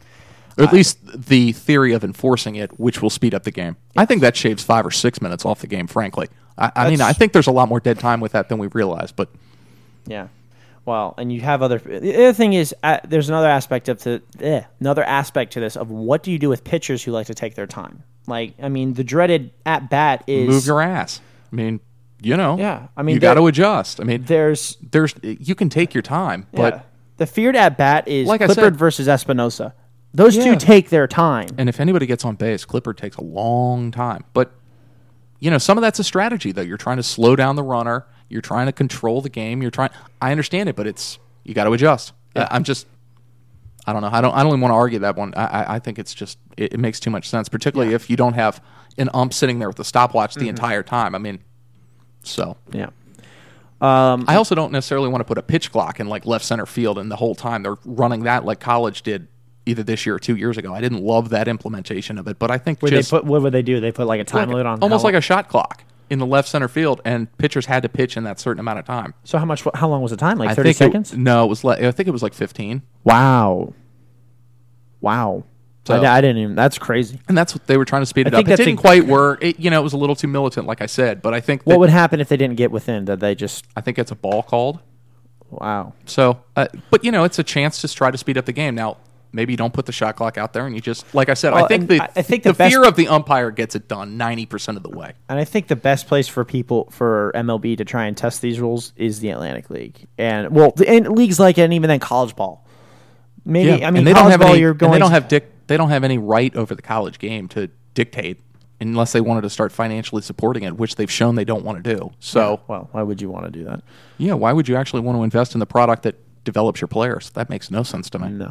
Or at least the theory of enforcing it, which will speed up the game. I think that shaves five or six minutes off the game, frankly. I, I mean, That's- I think there's a lot more dead time with that than we realize, but Yeah. Well, and you have other. The other thing is, uh, there's another aspect of to eh, another aspect to this of what do you do with pitchers who like to take their time? Like, I mean, the dreaded at bat is move your ass. I mean, you know, Yeah, I mean, you got to there- adjust. I mean, there's there's you can take your time, but yeah. the feared at bat is Like I Clippard said- versus Espinosa. Those Yeah. two take their time. and if anybody gets on base, Clippard takes a long time. But you know, some of that's a strategy though. You're trying to slow down the runner. You're trying to control the game. You're trying. I understand it, but it's you got to adjust. Uh, I'm just. I don't know. I don't. I don't even want to argue that one. I, I, I think it's just it, it makes too much sense, particularly if you don't have an ump sitting there with the stopwatch the entire time. I mean, so Yeah. Um, I also don't necessarily want to put a pitch clock in like left center field, and the whole time they're running that like college did either this year or two years ago. I didn't love that implementation of it, but I think Would just they put, what would they do? They put like a time like- limit on almost how- like a shot clock in the left center field, and pitchers had to pitch in that certain amount of time. So how much? How long was the time? Like I thirty think seconds? It, no, it was. Le- I think it was like fifteen. Wow. Wow. So- I, I didn't even. That's crazy. And that's what they were trying to speed it I up. think It that's didn't a- quite work. It, you know, it was a little too militant, like I said. But I think that, What would happen if they didn't get within? Did they just? I think it's a ball called. Wow. So, uh, but you know, it's a chance to try to speed up the game. Now, maybe you don't put the shot clock out there, and you just, like I said, Well, I think and the I- I think the, the best- fear of the umpire gets it done ninety percent of the way. And I think the best place for people for M L B to try and test these rules is the Atlantic League, and well, the, and leagues like it, and even then college ball. Maybe I mean and they college don't have ball. any. You're and going. they don't have dic- They don't have any right over the college game to dictate, unless they wanted to start financially supporting it, which they've shown they don't want to do. So, Well, why would you want to do that? yeah, why would you actually want to invest in the product that develops your players? That makes no sense to me. No.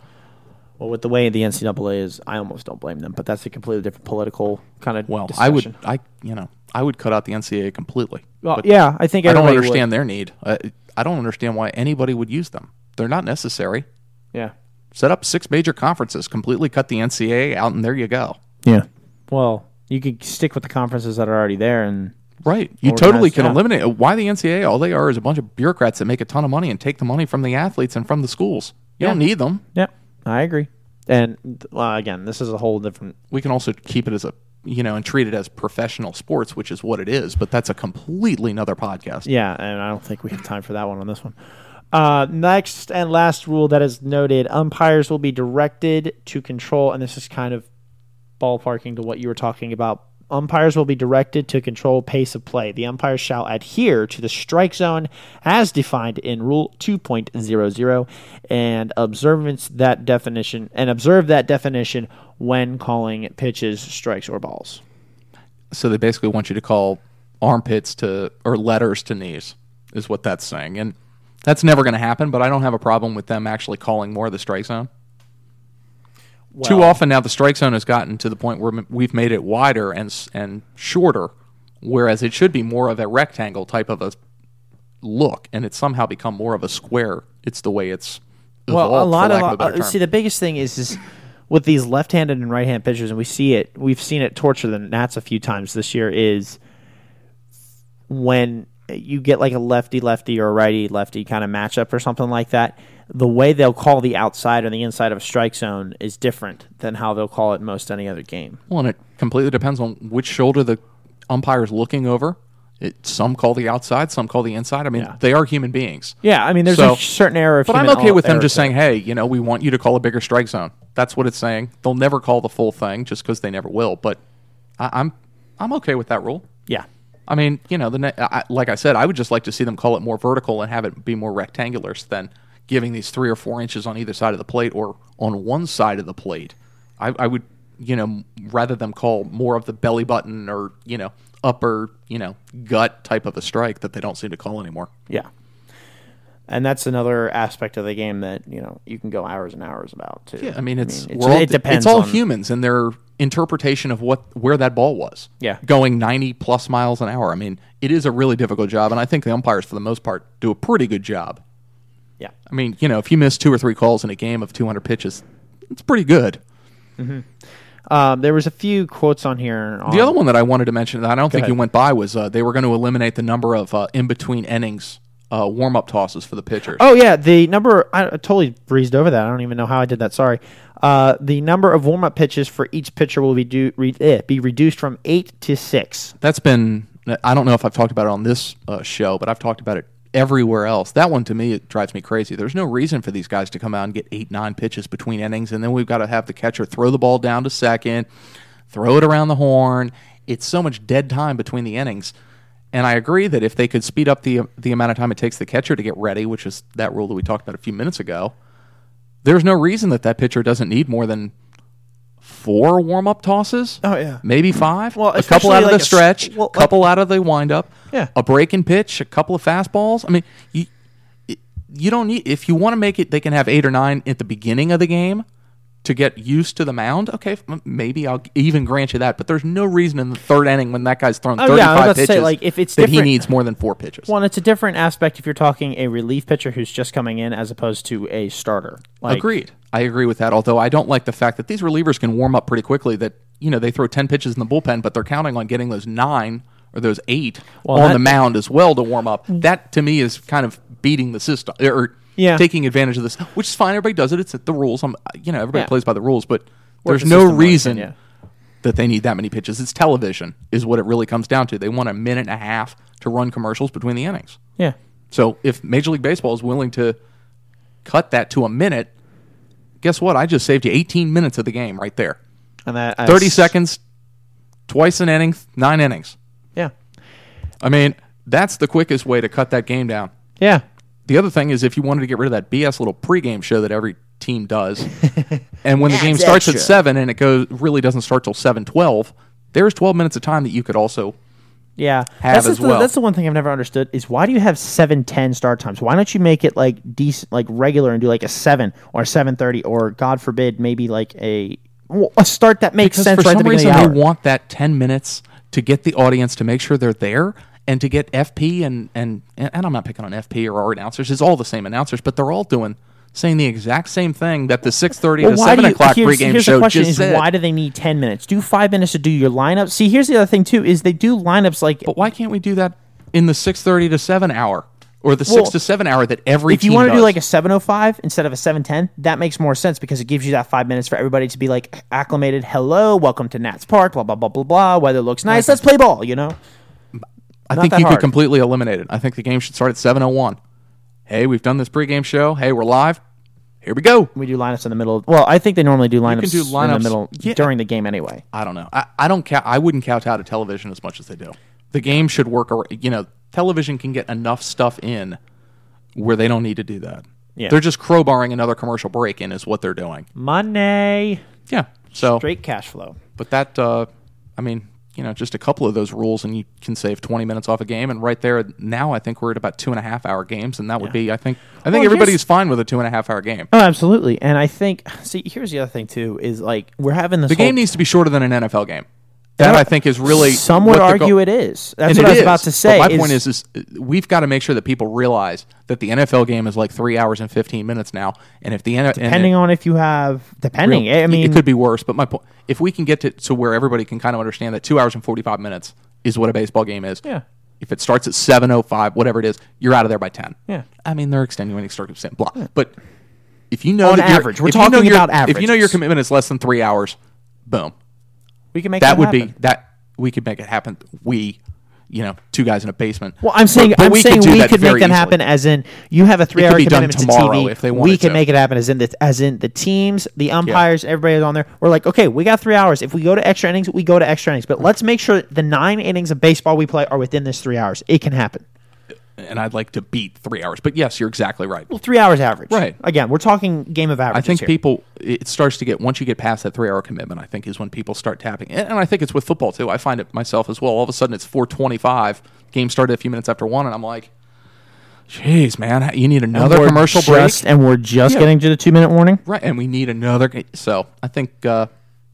Well, with the way the N C double A is, I almost don't blame them. But that's a completely different political kind of. Well, discussion. I would, I you know, I would cut out the N C double A completely. Well, But yeah, I think I don't everybody understand would. their need. I, I don't understand why anybody would use them. They're not necessary. Yeah. Set up six major conferences, completely cut the N C double A out, and there you go. Yeah. Well, you could stick with the conferences that are already there, and Right. You Organized, totally can yeah. eliminate. Why the N C double A? All they are is a bunch of bureaucrats that make a ton of money and take the money from the athletes and from the schools. You Yeah. don't need them. yeah, I agree. And well, again, this is a whole different. We can also keep it as a, you know, and treat it as professional sports, which is what it is, but that's a completely another podcast. Yeah, and I don't think we have time for that one on this one. Uh, next and last rule that is noted: umpires will be directed to control, and this is kind of ballparking to what you were talking about. Umpires will be directed to control pace of play. The umpires shall adhere to the strike zone as defined in Rule two point hundred and observance that definition and observe that definition when calling pitches, strikes, or balls. So they basically want you to call armpits to, or letters to knees, is what that's saying. And that's never going to happen, but I don't have a problem with them actually calling more of the strike zone. Too Well, often now the strike zone has gotten to the point where m- we've made it wider and s- and shorter, whereas it should be more of a rectangle type of a look, and it's somehow become more of a square. It's the way it's evolved, Well, a lot for of, lack of a better uh, term. see the biggest thing is is with these left-handed and right-hand pitchers, and we see it. We've seen it torture the Nats a few times this year. Is when you get like a lefty-lefty or a righty-lefty kind of matchup or something like that. The way they'll call the outside or the inside of a strike zone is different than how they'll call it most any other game. Well, and it completely depends on which shoulder the umpire is looking over. It, some call the outside, some call the inside. I mean, Yeah. they are human beings. Yeah, I mean, there's So- a certain error of But I'm human okay with them error just to it. saying, hey, you know, we want you to call a bigger strike zone. That's what it's saying. They'll never call the full thing just because they never will. But I, I'm I'm okay with that rule. Yeah. I mean, you know, the ne- I, like I said, I would just like to see them call it more vertical and have it be more rectangular than giving these three or four inches on either side of the plate or on one side of the plate. I, I would, you know, rather them call more of the belly button or, you know, upper, you know, gut type of a strike that they don't seem to call anymore. Yeah. And that's another aspect of the game that, you know, you can go hours and hours about too. Yeah, I mean, it's it's- we're all, it depends It's all on- humans and their interpretation of what where that ball was. Yeah. going ninety plus miles an hour. I mean, it is a really difficult job, and I think the umpires, for the most part, do a pretty good job. Yeah. I mean, you know, if you miss two or three calls in a game of two hundred pitches, it's pretty good. Um, there was a few quotes on here. On, The other one that I wanted to mention that I don't think ahead. you went by was uh, they were going to eliminate the number of uh, in between innings uh, warm up tosses for the pitchers. Oh yeah, the number I, I totally breezed over that. I don't even know how I did that. Sorry. Uh, the number of warm up pitches for each pitcher will be do, re, eh, be reduced from eight to six. That's been, I don't know if I've talked about it on this uh, show, but I've talked about it everywhere else. That one, to me, it drives me crazy. There's no reason for these guys to come out and get eight, nine pitches between innings, and then we've got to have the catcher throw the ball down to second, throw it around the horn. It's so much dead time between the innings. And I agree that if they could speed up the the amount of time it takes the catcher to get ready, which is that rule that we talked about a few minutes ago, there's no reason that that pitcher doesn't need more than four warm-up tosses. Oh, yeah. Maybe five. Well, a couple especially out of like the a s- stretch, well, like- couple out of the windup, Yeah. a break and pitch, a couple of fastballs. I mean, you, it, you don't need, if you want to make it, they can have eight or nine at the beginning of the game to get used to the mound. Okay, f- maybe I'll even grant you that. But there's no reason in the third inning when that guy's thrown Oh, thirty-five yeah, I was about to pitches say, like, if it's that he different- needs more than four pitches. Well, it's a different aspect if you're talking a relief pitcher who's just coming in as opposed to a starter. Like, Agreed. I agree with that. Although I don't like the fact that these relievers can warm up pretty quickly. That you know they throw ten pitches in the bullpen, but they're counting on getting those nine or those eight Well, on that- the mound as well to warm up. That to me is kind of beating the system or Yeah. taking advantage of this, which is fine. Everybody does it. It's the rules. I'm, you know, everybody Yeah. plays by the rules, but Work there's the no system works, reason yeah. that they need that many pitches. It's television, is what it really comes down to. They want a minute and a half to run commercials between the innings. Yeah. So if Major League Baseball is willing to cut that to a minute, guess what? I just saved you eighteen minutes of the game right there. And that thirty seconds, twice an inning, nine innings. Yeah. I mean, that's the quickest way to cut that game down. Yeah. The other thing is if you wanted to get rid of that B S little pregame show that every team does, and when the game That's starts at extra. seven and it goes really doesn't start till seven twelve, there's twelve minutes of time that you could also Yeah, have that's as just the, well. That's the one thing I've never understood is why do you have seven ten start times? Why don't you make it like decent, like regular, and do like a seven or a seven thirty, or God forbid, maybe like a well, a start that makes because sense for right at some the beginning reason of the they hour. want that ten minutes to get the audience to make sure they're there and to get F P and and and I'm not picking on F P or our announcers. It's all the same announcers, but they're all doing saying the exact same thing that the six thirty Well, to why seven do you, o'clock here's, pregame here's show the question just is said. why do they need ten minutes? Do five minutes to do your lineup. See, here's the other thing too is they do lineups like But why can't we do that in the six thirty to seven hour or the Well, six to seven hour that every if you team want to do does? like a seven oh five instead of a seven ten, that makes more sense because it gives you that five minutes for everybody to be like acclimated. Hello, welcome to Nats Park. Blah blah blah blah blah. Weather looks nice. Let's play ball. You know. I not think that you hard. could completely eliminate it. I think the game should start at seven oh one. Hey, we've done this pregame show. Hey, we're live. Here we go. We do lineups in the middle. Well, I think they normally do lineups, can do in lineups- the middle yeah. during the game anyway. I don't know. I, I don't count. I wouldn't count out a television as much as they do. The game should work. ar- You know, television can get enough stuff in where they don't need to do that. Yeah. They're just crowbarring another commercial break in is what they're doing. Money, Yeah. So, straight cash flow. but that, uh, I mean, you know, just a couple of those rules and you can save twenty minutes off a game. And right there now, I think we're at about two and a half hour games, and that would be, I think, I think Well, everybody's here's- fine with a two and a half hour game. Oh, absolutely. And I think, see, here's the other thing too is like we're having this. The whole, game needs to be shorter than an N F L game. That Yeah. I think is really Some would what the argue go- it is. That's And what it I was is. about to say. But my point is, is we've got to make sure that people realize that the N F L game is like three hours and fifteen minutes now, and if the N F L depending on if you have, depending. I mean, it could be worse. But my point, if we can get to to where everybody can kind of understand that two hours and forty five minutes is what a baseball game is. Yeah. If it starts at seven oh five, whatever it is, you're out of there by ten. Yeah. I mean, they're extenuating circumstance, blah. But if you know On that you're- average, we're if you know talking your- about If you know your averages. commitment is less than three hours, boom. we can make That would happen. be that we could make it happen. We, you know, two guys in a basement. Well, I'm saying But- but I'm we saying could do we that could make very that easily. happen as in you have a three hour be done commitment to tomorrow T V. if they we wanted can to. make it happen as in the as in the teams, the umpires, everybody is on there. We're like, okay, we got three hours. If we go to extra innings, we go to extra innings. But let's make sure the nine innings of baseball we play are within this three hours. It can happen. And I'd like to beat three hours. But yes, you're exactly right. Well, three hours average. Right. Again, we're talking game of I averages think here. people, it starts to get, once you get past that three hour commitment, I think is when people start tapping. And, and I think it's with football too. I find it myself as well. All of a sudden it's four twenty-five. Game started a few minutes after one, and I'm like, jeez, man, you need And another we're commercial just, break. and we're just Yeah. getting to the two minute warning. Right. And we need another. ga- So I think, uh,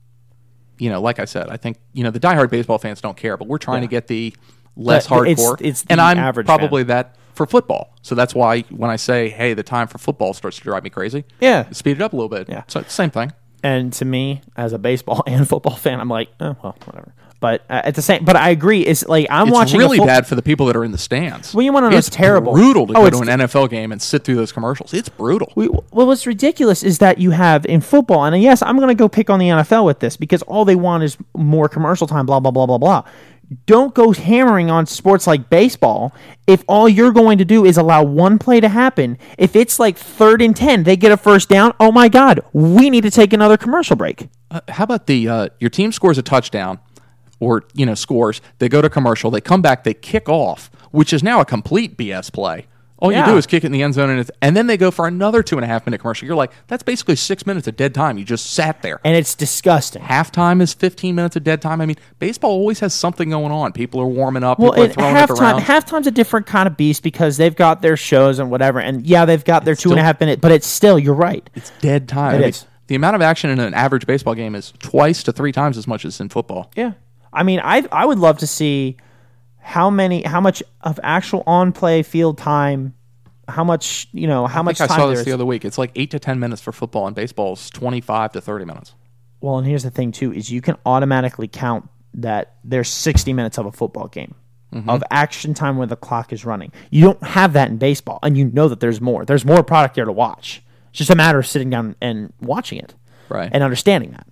you know, like I said, I think, you know, the diehard baseball fans don't care, but we're trying Yeah. to get the less But it's- hardcore. it's and the I'm average probably fan. that for football. So that's why when I say, hey, the time for football starts to drive me crazy. Yeah. Speed it up a little bit. Yeah. So it's the same thing. And to me, as a baseball and football fan, I'm like, oh well, whatever. But uh, at the same, but I agree. It's like I'm It's watching. really a fo- bad for the people that are in the stands. Well, you wanna know it's what's terrible? brutal to Oh, go it's to an N F L game and sit through those commercials. It's brutal. We, well, what's ridiculous is that you have in football, and yes, I'm going to go pick on the N F L with this because all they want is more commercial time, blah, blah, blah, blah, blah. Don't go hammering on sports like baseball if all you're going to do is allow one play to happen. If it's like third and ten, they get a first down. Oh my God, we need to take another commercial break. Uh, how about the uh, your team scores a touchdown, or you know scores? They go to commercial. They come back. They kick off, which is now a complete B S play All you Yeah. do is kick it in the end zone, and, it's, and then they go for another two and a half minute commercial. You're like, that's basically six minutes of dead time. You just sat there. And it's disgusting. Halftime is fifteen minutes of dead time. I mean, baseball always has something going on. People are warming up. Well, people are and throwing it halftime, around. halftime's a different kind of beast because they've got their shows and whatever. And yeah, they've got their It's two and a still- half minute, but it's still, you're right. It's dead time. It I mean, is. the amount of action in an average baseball game is twice to three times as much as in football. Yeah. I mean, I I would love to see how many, how much of actual on play field time, how much, you know, how I much think I time saw there this is. the other week. It's like eight to ten minutes for football, and baseball is twenty-five to thirty minutes. Well, and here's the thing too: is you can automatically count that there's sixty minutes of a football game Mm-hmm. of action time when the clock is running. You don't have that in baseball, and you know that there's more. There's more product there to watch. It's just a matter of sitting down and watching it, Right. and understanding that.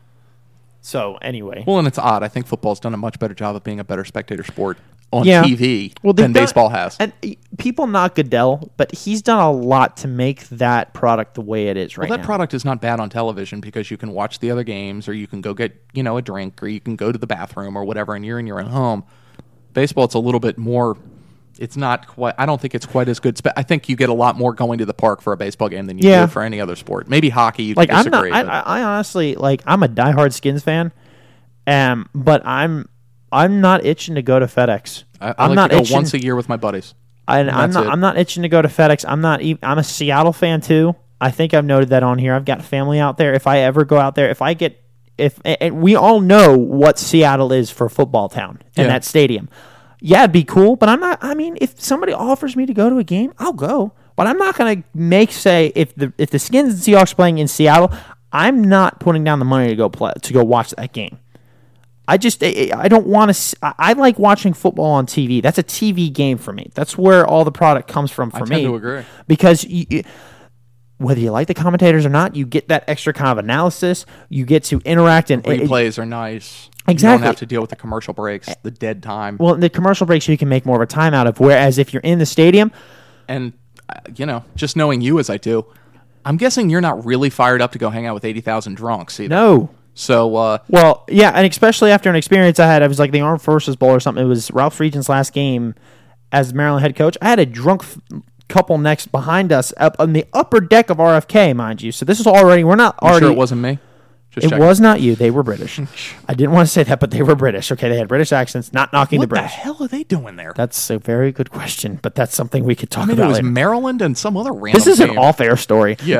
So anyway, Well, and it's odd. I think football's done a much better job of being a better spectator sport on Yeah. T V well, they've than done- baseball has. And uh, people knock Goodell, but he's done a lot to make that product the way it is right Well, that now. product is not bad on television because you can watch the other games, or you can go get, you know, a drink, or you can go to the bathroom or whatever, and you're in your own home. Baseball, it's a little bit more. It's not quite. I don't think it's quite as good. Spe- I think you get a lot more going to the park for a baseball game than you Yeah. do for any other sport. Maybe hockey. You like can I'm not. disagree. I, but- I I honestly like. I'm a diehard Skins fan, um, but I'm I'm not itching to go to FedEx. I, I am like not to go itching. once a year with my buddies. I, I'm that's not. it. I'm not itching to go to FedEx. I'm not. Even, I'm a Seattle fan too. I think I've noted that on here. I've got family out there. If I ever go out there, if I get, if and we all know what Seattle is for football town and Yeah. that stadium. Yeah, it'd be cool, but I'm not. I mean, if somebody offers me to go to a game, I'll go. But I'm not going to make say if the if the Skins and Seahawks are playing in Seattle, I'm not putting down the money to go play to go watch that game. I just I, I don't want to. I, I like watching football on T V. That's a T V game for me. That's where all the product comes from for I tend me. to agree. Because you, you- whether you like the commentators or not, you get that extra kind of analysis. You get to interact and it- it- Replays are nice. You Exactly. don't have to deal with the commercial breaks, the dead time, well, in the commercial breaks you can make more of a time out of. Whereas if you're in the stadium, and uh, you know, just knowing you as I do, I'm guessing you're not really fired up to go hang out with eighty thousand drunks either. no. So, uh, Well, yeah, and especially after an experience I had, I was like the Armed Forces Bowl or something. It was Ralph Friedgen's last game as the Maryland head coach. I had a drunk f- couple next behind us up on the upper deck of R F K, mind you. So this is already we're not you already. sure it wasn't me? Just It checking. was not you. They were British. I didn't want to say that, but they were British. Okay, they had British accents, not knocking What the the British. hell are they doing there? That's a very good question, but that's something we could talk I mean, about it was later. Maryland and some other random. This is an game. off-air story. Yeah.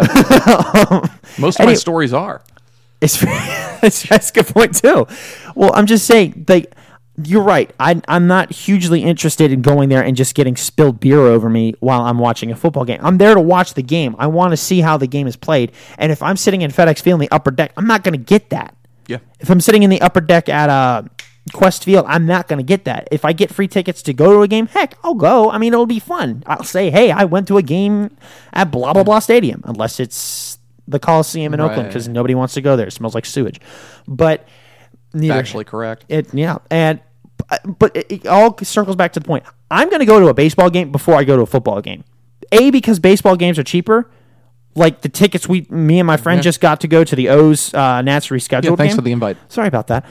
Most of my Any- stories are. It's, it's that's a good point too. Well, I'm just saying, like, you're right. I, I'm not hugely interested in going there and just getting spilled beer over me while I'm watching a football game. I'm there to watch the game. I want to see how the game is played. And if I'm sitting in FedEx Field in the upper deck, I'm not going to get that. Yeah. If I'm sitting in the upper deck at uh, Quest Field, I'm not going to get that. If I get free tickets to go to a game, heck, I'll go. I mean, it'll be fun. I'll say, hey, I went to a game at blah, blah, blah stadium, unless it's the Coliseum in Oakland Right. because nobody wants to go there. It smells like sewage. But neither, Actually correct. it, yeah. And but it, it all circles back to the point. I'm going to go to a baseball game before I go to a football game. A, because baseball games are cheaper. Like the tickets we, me and my friend Yeah. just got to go to the O's uh, Nats rescheduled Yeah, thanks game. for the invite. Sorry about that.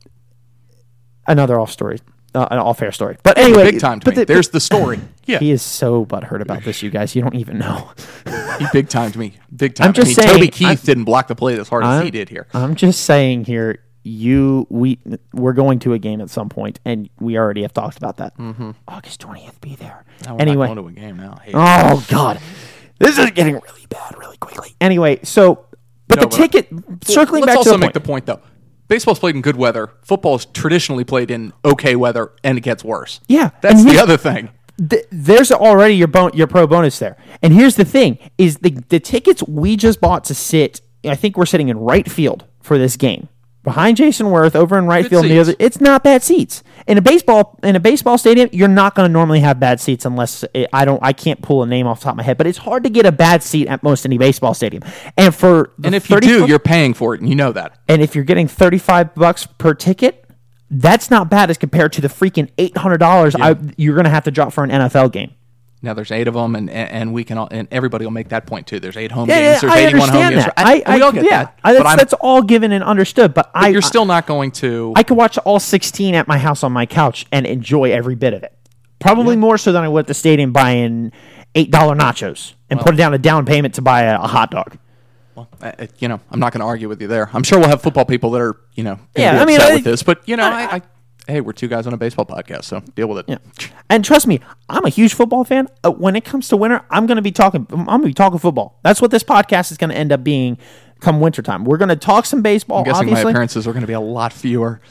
Another off story, uh, an off air story. But anyway, Big time to but me. There's the story. Yeah. He is so butthurt about this, you guys. You don't even know. He big timed me. Big time. I'm just I mean, saying, Toby Keith I'm- didn't block the plate as hard as I'm, he did here. I'm just saying here. You, we, we're going to a game at some point, and we already have talked about that. Mm-hmm. August twentieth, be there. Now we're Anyway, not going to a game now. Hey. oh god, this is getting really bad really quickly. Anyway, so but No, the but- ticket. Circling Let's back also to the make point. the point though. Baseball's played in good weather. Football is traditionally played in okay weather, and it gets worse. Yeah, That's and the here's- other thing. Th- there's already your bon- your pro bonus there. And here's the thing: is the the tickets we just bought to sit. I think we're sitting in right field for this game, behind Jason Worth, over in right Good field. And the seats. other, it's not bad seats in a baseball in a baseball stadium. You're not going to normally have bad seats unless it, I don't. I can't pull a name off the top of my head, but it's hard to get a bad seat at most any baseball stadium. And for the And if you thirty do, you're paying for it, and you know that. and if you're getting thirty-five bucks per ticket, that's not bad as compared to the freaking eight hundred dollars I you're going to have to drop for an N F L game. Now there's eight of them, and and and we can all, and everybody will make that point too. There's eight home Yeah, games. yeah, There's I eighty-one home understand games. that. I, I, we I, all get yeah, that. I- but that's, I'm, that's all given and understood. But, I, you're still not going to. I could watch all sixteen at my house on my couch and enjoy every bit of it. Probably more so than I would at the stadium buying eight dollar nachos and Well- put down a down payment to buy a, a hot dog. Well, uh, uh, you know, I'm not going to argue with you there. I'm sure we'll have football people that are, you know, gonna Yeah, be I mean, upset I- with this. But, you know, I, I, hey, we're two guys on a baseball podcast, so deal with it. Yeah. And trust me, I'm a huge football fan. Uh, when it comes to winter, I'm going to be talking. I'm going to be talking football. That's what this podcast is going to end up being. Come wintertime, we're going to talk some baseball. I'm guessing obviously, my appearances are going to be a lot fewer.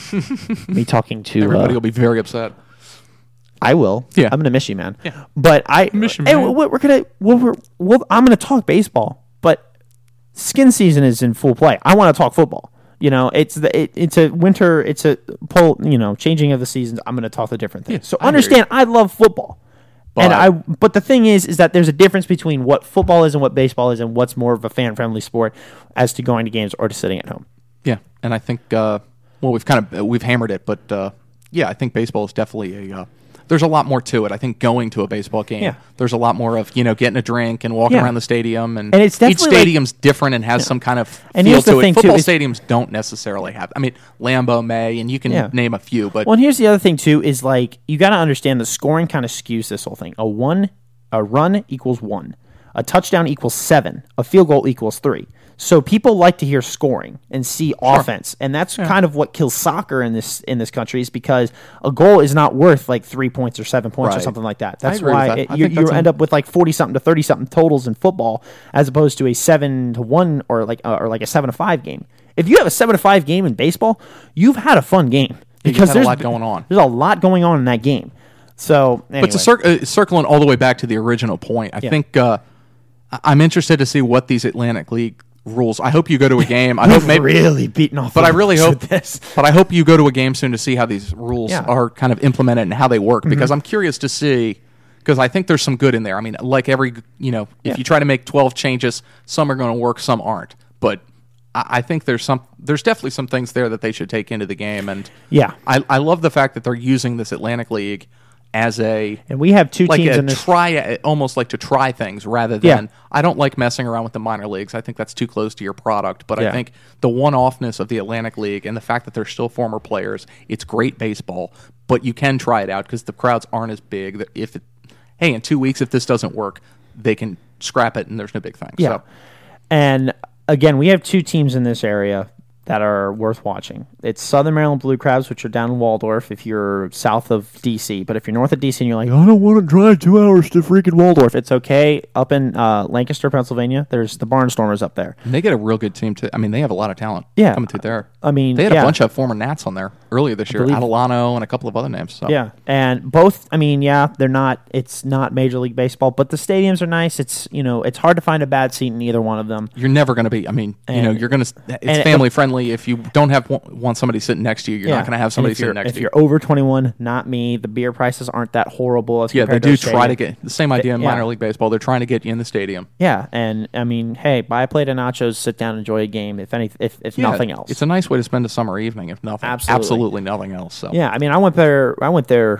me talking to Everybody uh, will be very upset. I will. Yeah. I'm gonna miss you, man. Yeah. But I Miss you, hey, man. we're, we're gonna we're, we're, we're, I'm gonna talk baseball, but skin season is in full play. I want to talk football. You know, it's the it, it's a winter. It's a pull. You know, changing of the seasons. I'm gonna talk the different things. Yeah, so I hear understand, I love football. and But- I, but the thing is, is that there's a difference between what football is and what baseball is, and what's more of a fan-friendly sport, as to going to games or to sitting at home. Yeah, and I think, uh, well, we've kind of we've hammered it, but uh, yeah, I think baseball is definitely a. Uh, there's a lot more to it. I think going to a baseball game, Yeah. there's a lot more of you know getting a drink and walking Yeah. around the stadium, and, And it's each definitely like- stadium's different and has some kind of And feel here's the to thing, it. too, Football is- stadiums don't necessarily have. I mean, Lambeau may, and you can Yeah. name a few, but Well, and here's the other thing too: is like you got to understand the scoring kind of skews this whole thing. A one, a run equals one, a touchdown equals seven, a field goal equals three. So people like to hear scoring and see offense, and that's kind of what kills soccer in this in this country. Is because a goal is not worth like three points or seven points or Right. something like that. I That's agree with why that. it, I you, think you that's end an- up with like forty something to thirty something totals in football, as opposed to a seven to one or like uh, or like a seven to five game. If you have a seven to five game in baseball, you've had a fun game because had a there's lot going on. There's a lot going on in that game. So, anyway. But to cir- uh, circling all the way back to the original point, I Yeah. think uh, I- I'm interested to see what these Atlantic League rules. I hope you go to a game. I hope maybe, really beaten off. but I the really books hope. with this. But I hope you go to a game soon to see how these rules Yeah. Mm-hmm. are kind of implemented and how they work, because I'm curious to see. Because I think there's some good in there. I mean, like every you know, if Yeah. you try to make twelve changes, some are going to work, some aren't. But I, I think there's some. There's definitely some things there that they should take into the game. And Yeah. I, I love the fact that they're using this Atlantic League as a And we have two like teams a in this. try, almost like to try things rather Yeah. than. I don't like messing around with the minor leagues. I think that's too close to your product. But Yeah. I think the one-offness of the Atlantic League and the fact that they're still former players, it's great baseball. But you can try it out because the crowds aren't as big. That If it, hey, in two weeks, if this doesn't work, they can scrap it and there's no big thing. Yeah. So, And again, we have two teams in this area that are worth watching. It's Southern Maryland Blue Crabs, which are down in Waldorf if you're south of D C. But if you're north of D C and you're like, I don't want to drive two hours to freaking Waldorf, it's okay. Up in uh, Lancaster, Pennsylvania, there's the Barnstormers up there. and they get a real good team too. I mean, they have a lot of talent. Yeah. coming through there. I mean, they had yeah. a bunch of former Nats on there earlier this year. believe- Adelano and a couple of other names. So. Yeah, and both. I mean, yeah, they're not. It's not Major League Baseball, but the stadiums are nice. It's you know, it's hard to find a bad seat in either one of them. You're never going to be. I mean, you know, And- you're going to. It's and- family friendly. If you don't have want somebody sitting next to you, you're Yeah. not going to have And somebody if you're, sitting next if to you. you're over twenty-one, not me. The beer prices aren't that horrible as Yeah, they compared do to a try to stadium. get the same idea in yeah. minor league baseball. They're trying to get you in the stadium. Yeah, and I mean, hey, buy a plate of nachos, sit down, enjoy a game. If any, if, if Yeah, nothing else, it's a nice way to spend a summer evening. If nothing, Absolutely. absolutely nothing else. So. yeah. I mean, I went there. I went there.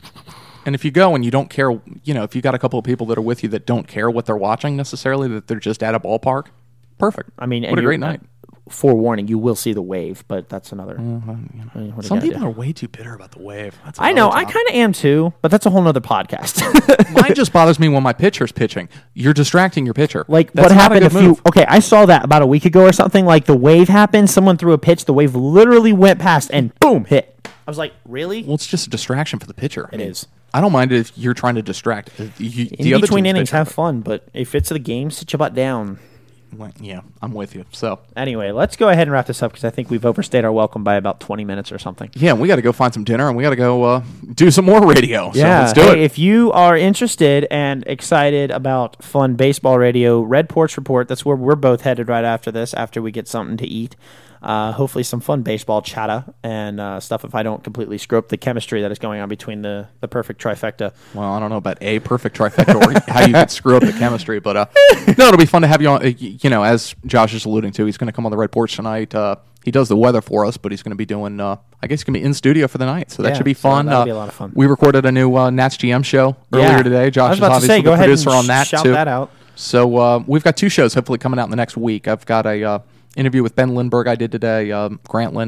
And if you go and you don't care, you know, if you got a couple of people that are with you that don't care what they're watching necessarily, that they're just at a ballpark, perfect. I mean, what and a you're- great night. Forewarning, you will see the wave, but that's another. I mean, what do you Some gotta people do? are way too bitter about the wave. That's I know. another I topic. kind of am too, but that's a whole nother podcast. Mine just bothers me when my pitcher's pitching. You're distracting your pitcher. Like That's what not happened a a good few move. okay, I saw that about a week ago or something. Like the wave happened, someone threw a pitch, the wave literally went past and boom, hit. I was like, really? Well, it's just a distraction for the pitcher. It is. I don't mind it if you're trying to distract. Uh, You, In the other between team's innings, pitcher. have fun, but if it's the game, sit your butt down. Well, yeah, I'm with you. So Anyway, let's go ahead and wrap this up because I think we've overstayed our welcome by about twenty minutes or something. yeah, we got to go find some dinner and we got to go uh, do some more radio. So Yeah, let's do hey, it. if you are interested and excited about fun baseball radio, Red Porch Report, that's where we're both headed right after this, after we get something to eat. Uh, hopefully some fun baseball chatter and uh, stuff if I don't completely screw up the chemistry that is going on between the, the perfect trifecta. Well, I don't know about a perfect trifecta or how you could screw up the chemistry, but uh, no, it'll be fun to have you on. Uh, y- you know, as Josh is alluding to, he's going to come on the Red Porch tonight. Uh, he does the weather for us, but he's going to be doing. Uh, I guess he's going to be in studio for the night, so that Yeah, should be so fun. that'll uh, be a lot of fun. We recorded a new uh, Nats G M show earlier Yeah. today. I Josh was is about to obviously say, go the ahead and producer on that shout too. that out. So uh, we've got two shows hopefully coming out in the next week. I've got a uh, interview with Ben Lindbergh I did today, um, Grantland, and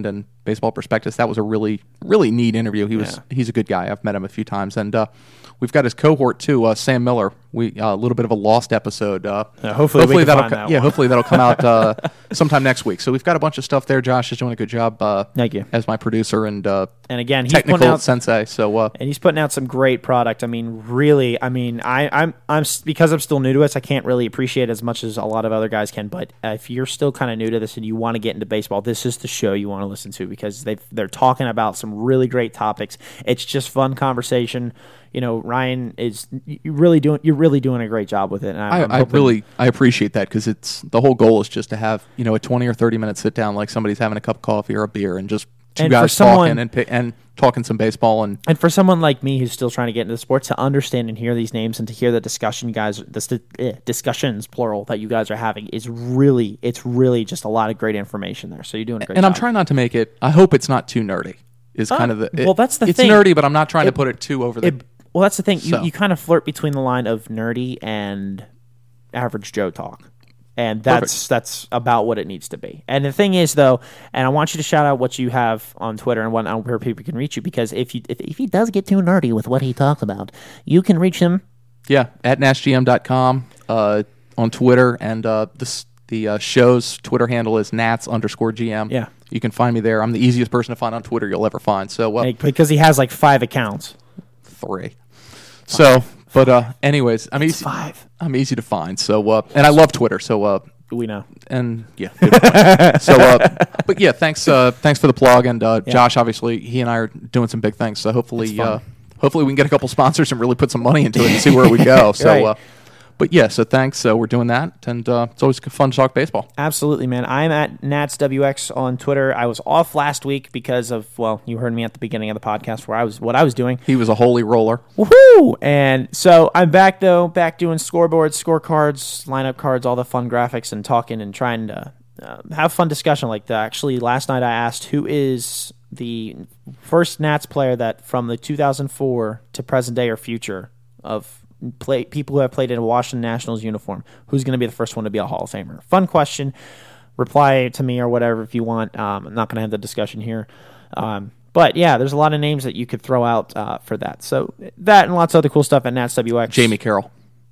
Baseball Prospectus. That was a really, really neat interview. He was Yeah. he's a good guy. I've met him a few times, and uh, we've got his cohort too, uh, Sam Miller. We uh, a little bit of a lost episode. Uh, Yeah, hopefully we can that'll find co- that yeah, one. hopefully that'll come out uh, sometime next week. So we've got a bunch of stuff there. Josh is doing a good job. Uh, Thank you. as my producer and uh, And again, he's technical putting out sensei. So uh, and he's putting out some great product. I mean, really, I mean, I, I'm, I'm s- because I'm still new to this, I can't really appreciate it as much as a lot of other guys can. But uh, if you're still kind of new to this and you want to get into baseball, this is the show you want to listen to because they they're talking about some really great topics. It's just fun conversation. You know, Ryan is you really doing you're really doing a great job with it. And I, I'm I, I hoping- really I appreciate that because it's the whole goal is just to have you know a twenty or thirty minute sit down like somebody's having a cup of coffee or a beer and just two And for guys someone- talking and pi- and talking some baseball and And for someone like me who's still trying to get into the sport, to understand and hear these names and to hear the discussion, you guys, the st- eh, discussions plural that you guys are having is really, it's really just a lot of great information there. So you're doing a great and job. I'm trying not to make it. I hope it's not too nerdy. Is kind of the it- well, that's the it's thing. nerdy, but I'm not trying It- to put it too over the. It, well, that's the thing. You, So. you kind of flirt between the line of nerdy and average Joe talk. And that's Perfect. that's about what it needs to be. And the thing is, though, and I want you to shout out what you have on Twitter and what where people can reach you because if you if, if he does get too nerdy with what he talks about, you can reach him. Yeah, at nash g m dot com uh, on Twitter, and uh, this, the uh, show's Twitter handle is nats underscore gm. Yeah. You can find me there. I'm the easiest person to find on Twitter you'll ever find. So, uh, Like, because he has like five accounts. three. So, but uh, anyways, I'm easy. Five. I'm easy to find. So, uh, and I love Twitter. So, uh, We know. and yeah. good point. so, uh, but yeah, thanks. Uh, thanks for the plug. And uh, Josh, obviously, he and I are doing some big things. So hopefully, It's fun. uh, hopefully we can get a couple sponsors and really put some money into it and see where we go. So, Right. uh, but yeah, so thanks. So we're doing that, and uh, it's always fun to talk baseball. Absolutely, man. I'm at NatsWX on Twitter. I was off last week because of, well, you heard me at the beginning of the podcast where I was what I was doing. He was a holy roller. Woohoo! And so I'm back, though, back doing scoreboards, scorecards, lineup cards, all the fun graphics, and talking and trying to uh, have fun discussion like that. Actually, last night I asked who is the first Nats player that from the two thousand four to present day or future of play people who have played in a Washington Nationals uniform, who's going to be the first one to be a Hall of Famer? Fun question. Reply to me or whatever if you want. Um, I'm not going to have the discussion here. Um, but yeah, there's a lot of names that you could throw out uh, for that. So that and lots of other cool stuff at NatsWX. Jamie Carroll.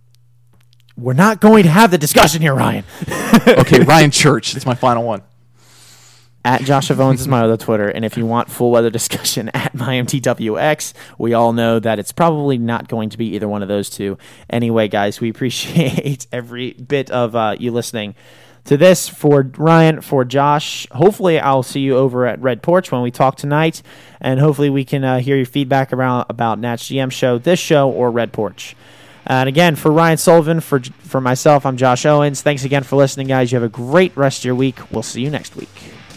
We're not going to have the discussion here, Ryan. Okay, Ryan Church. That's my final one. At Josh Owens is my other Twitter, and if you want full weather discussion at my M T W X, we all know that it's probably not going to be either one of those two. Anyway, guys, we appreciate every bit of uh, you listening to this. For Ryan, for Josh, hopefully I'll see you over at Red Porch when we talk tonight, and hopefully we can uh, hear your feedback around about Nats G M show, this show, or Red Porch. And again, for Ryan Sullivan, for for myself, I'm Josh Owens. Thanks again for listening, guys. You have a great rest of your week. We'll see you next week.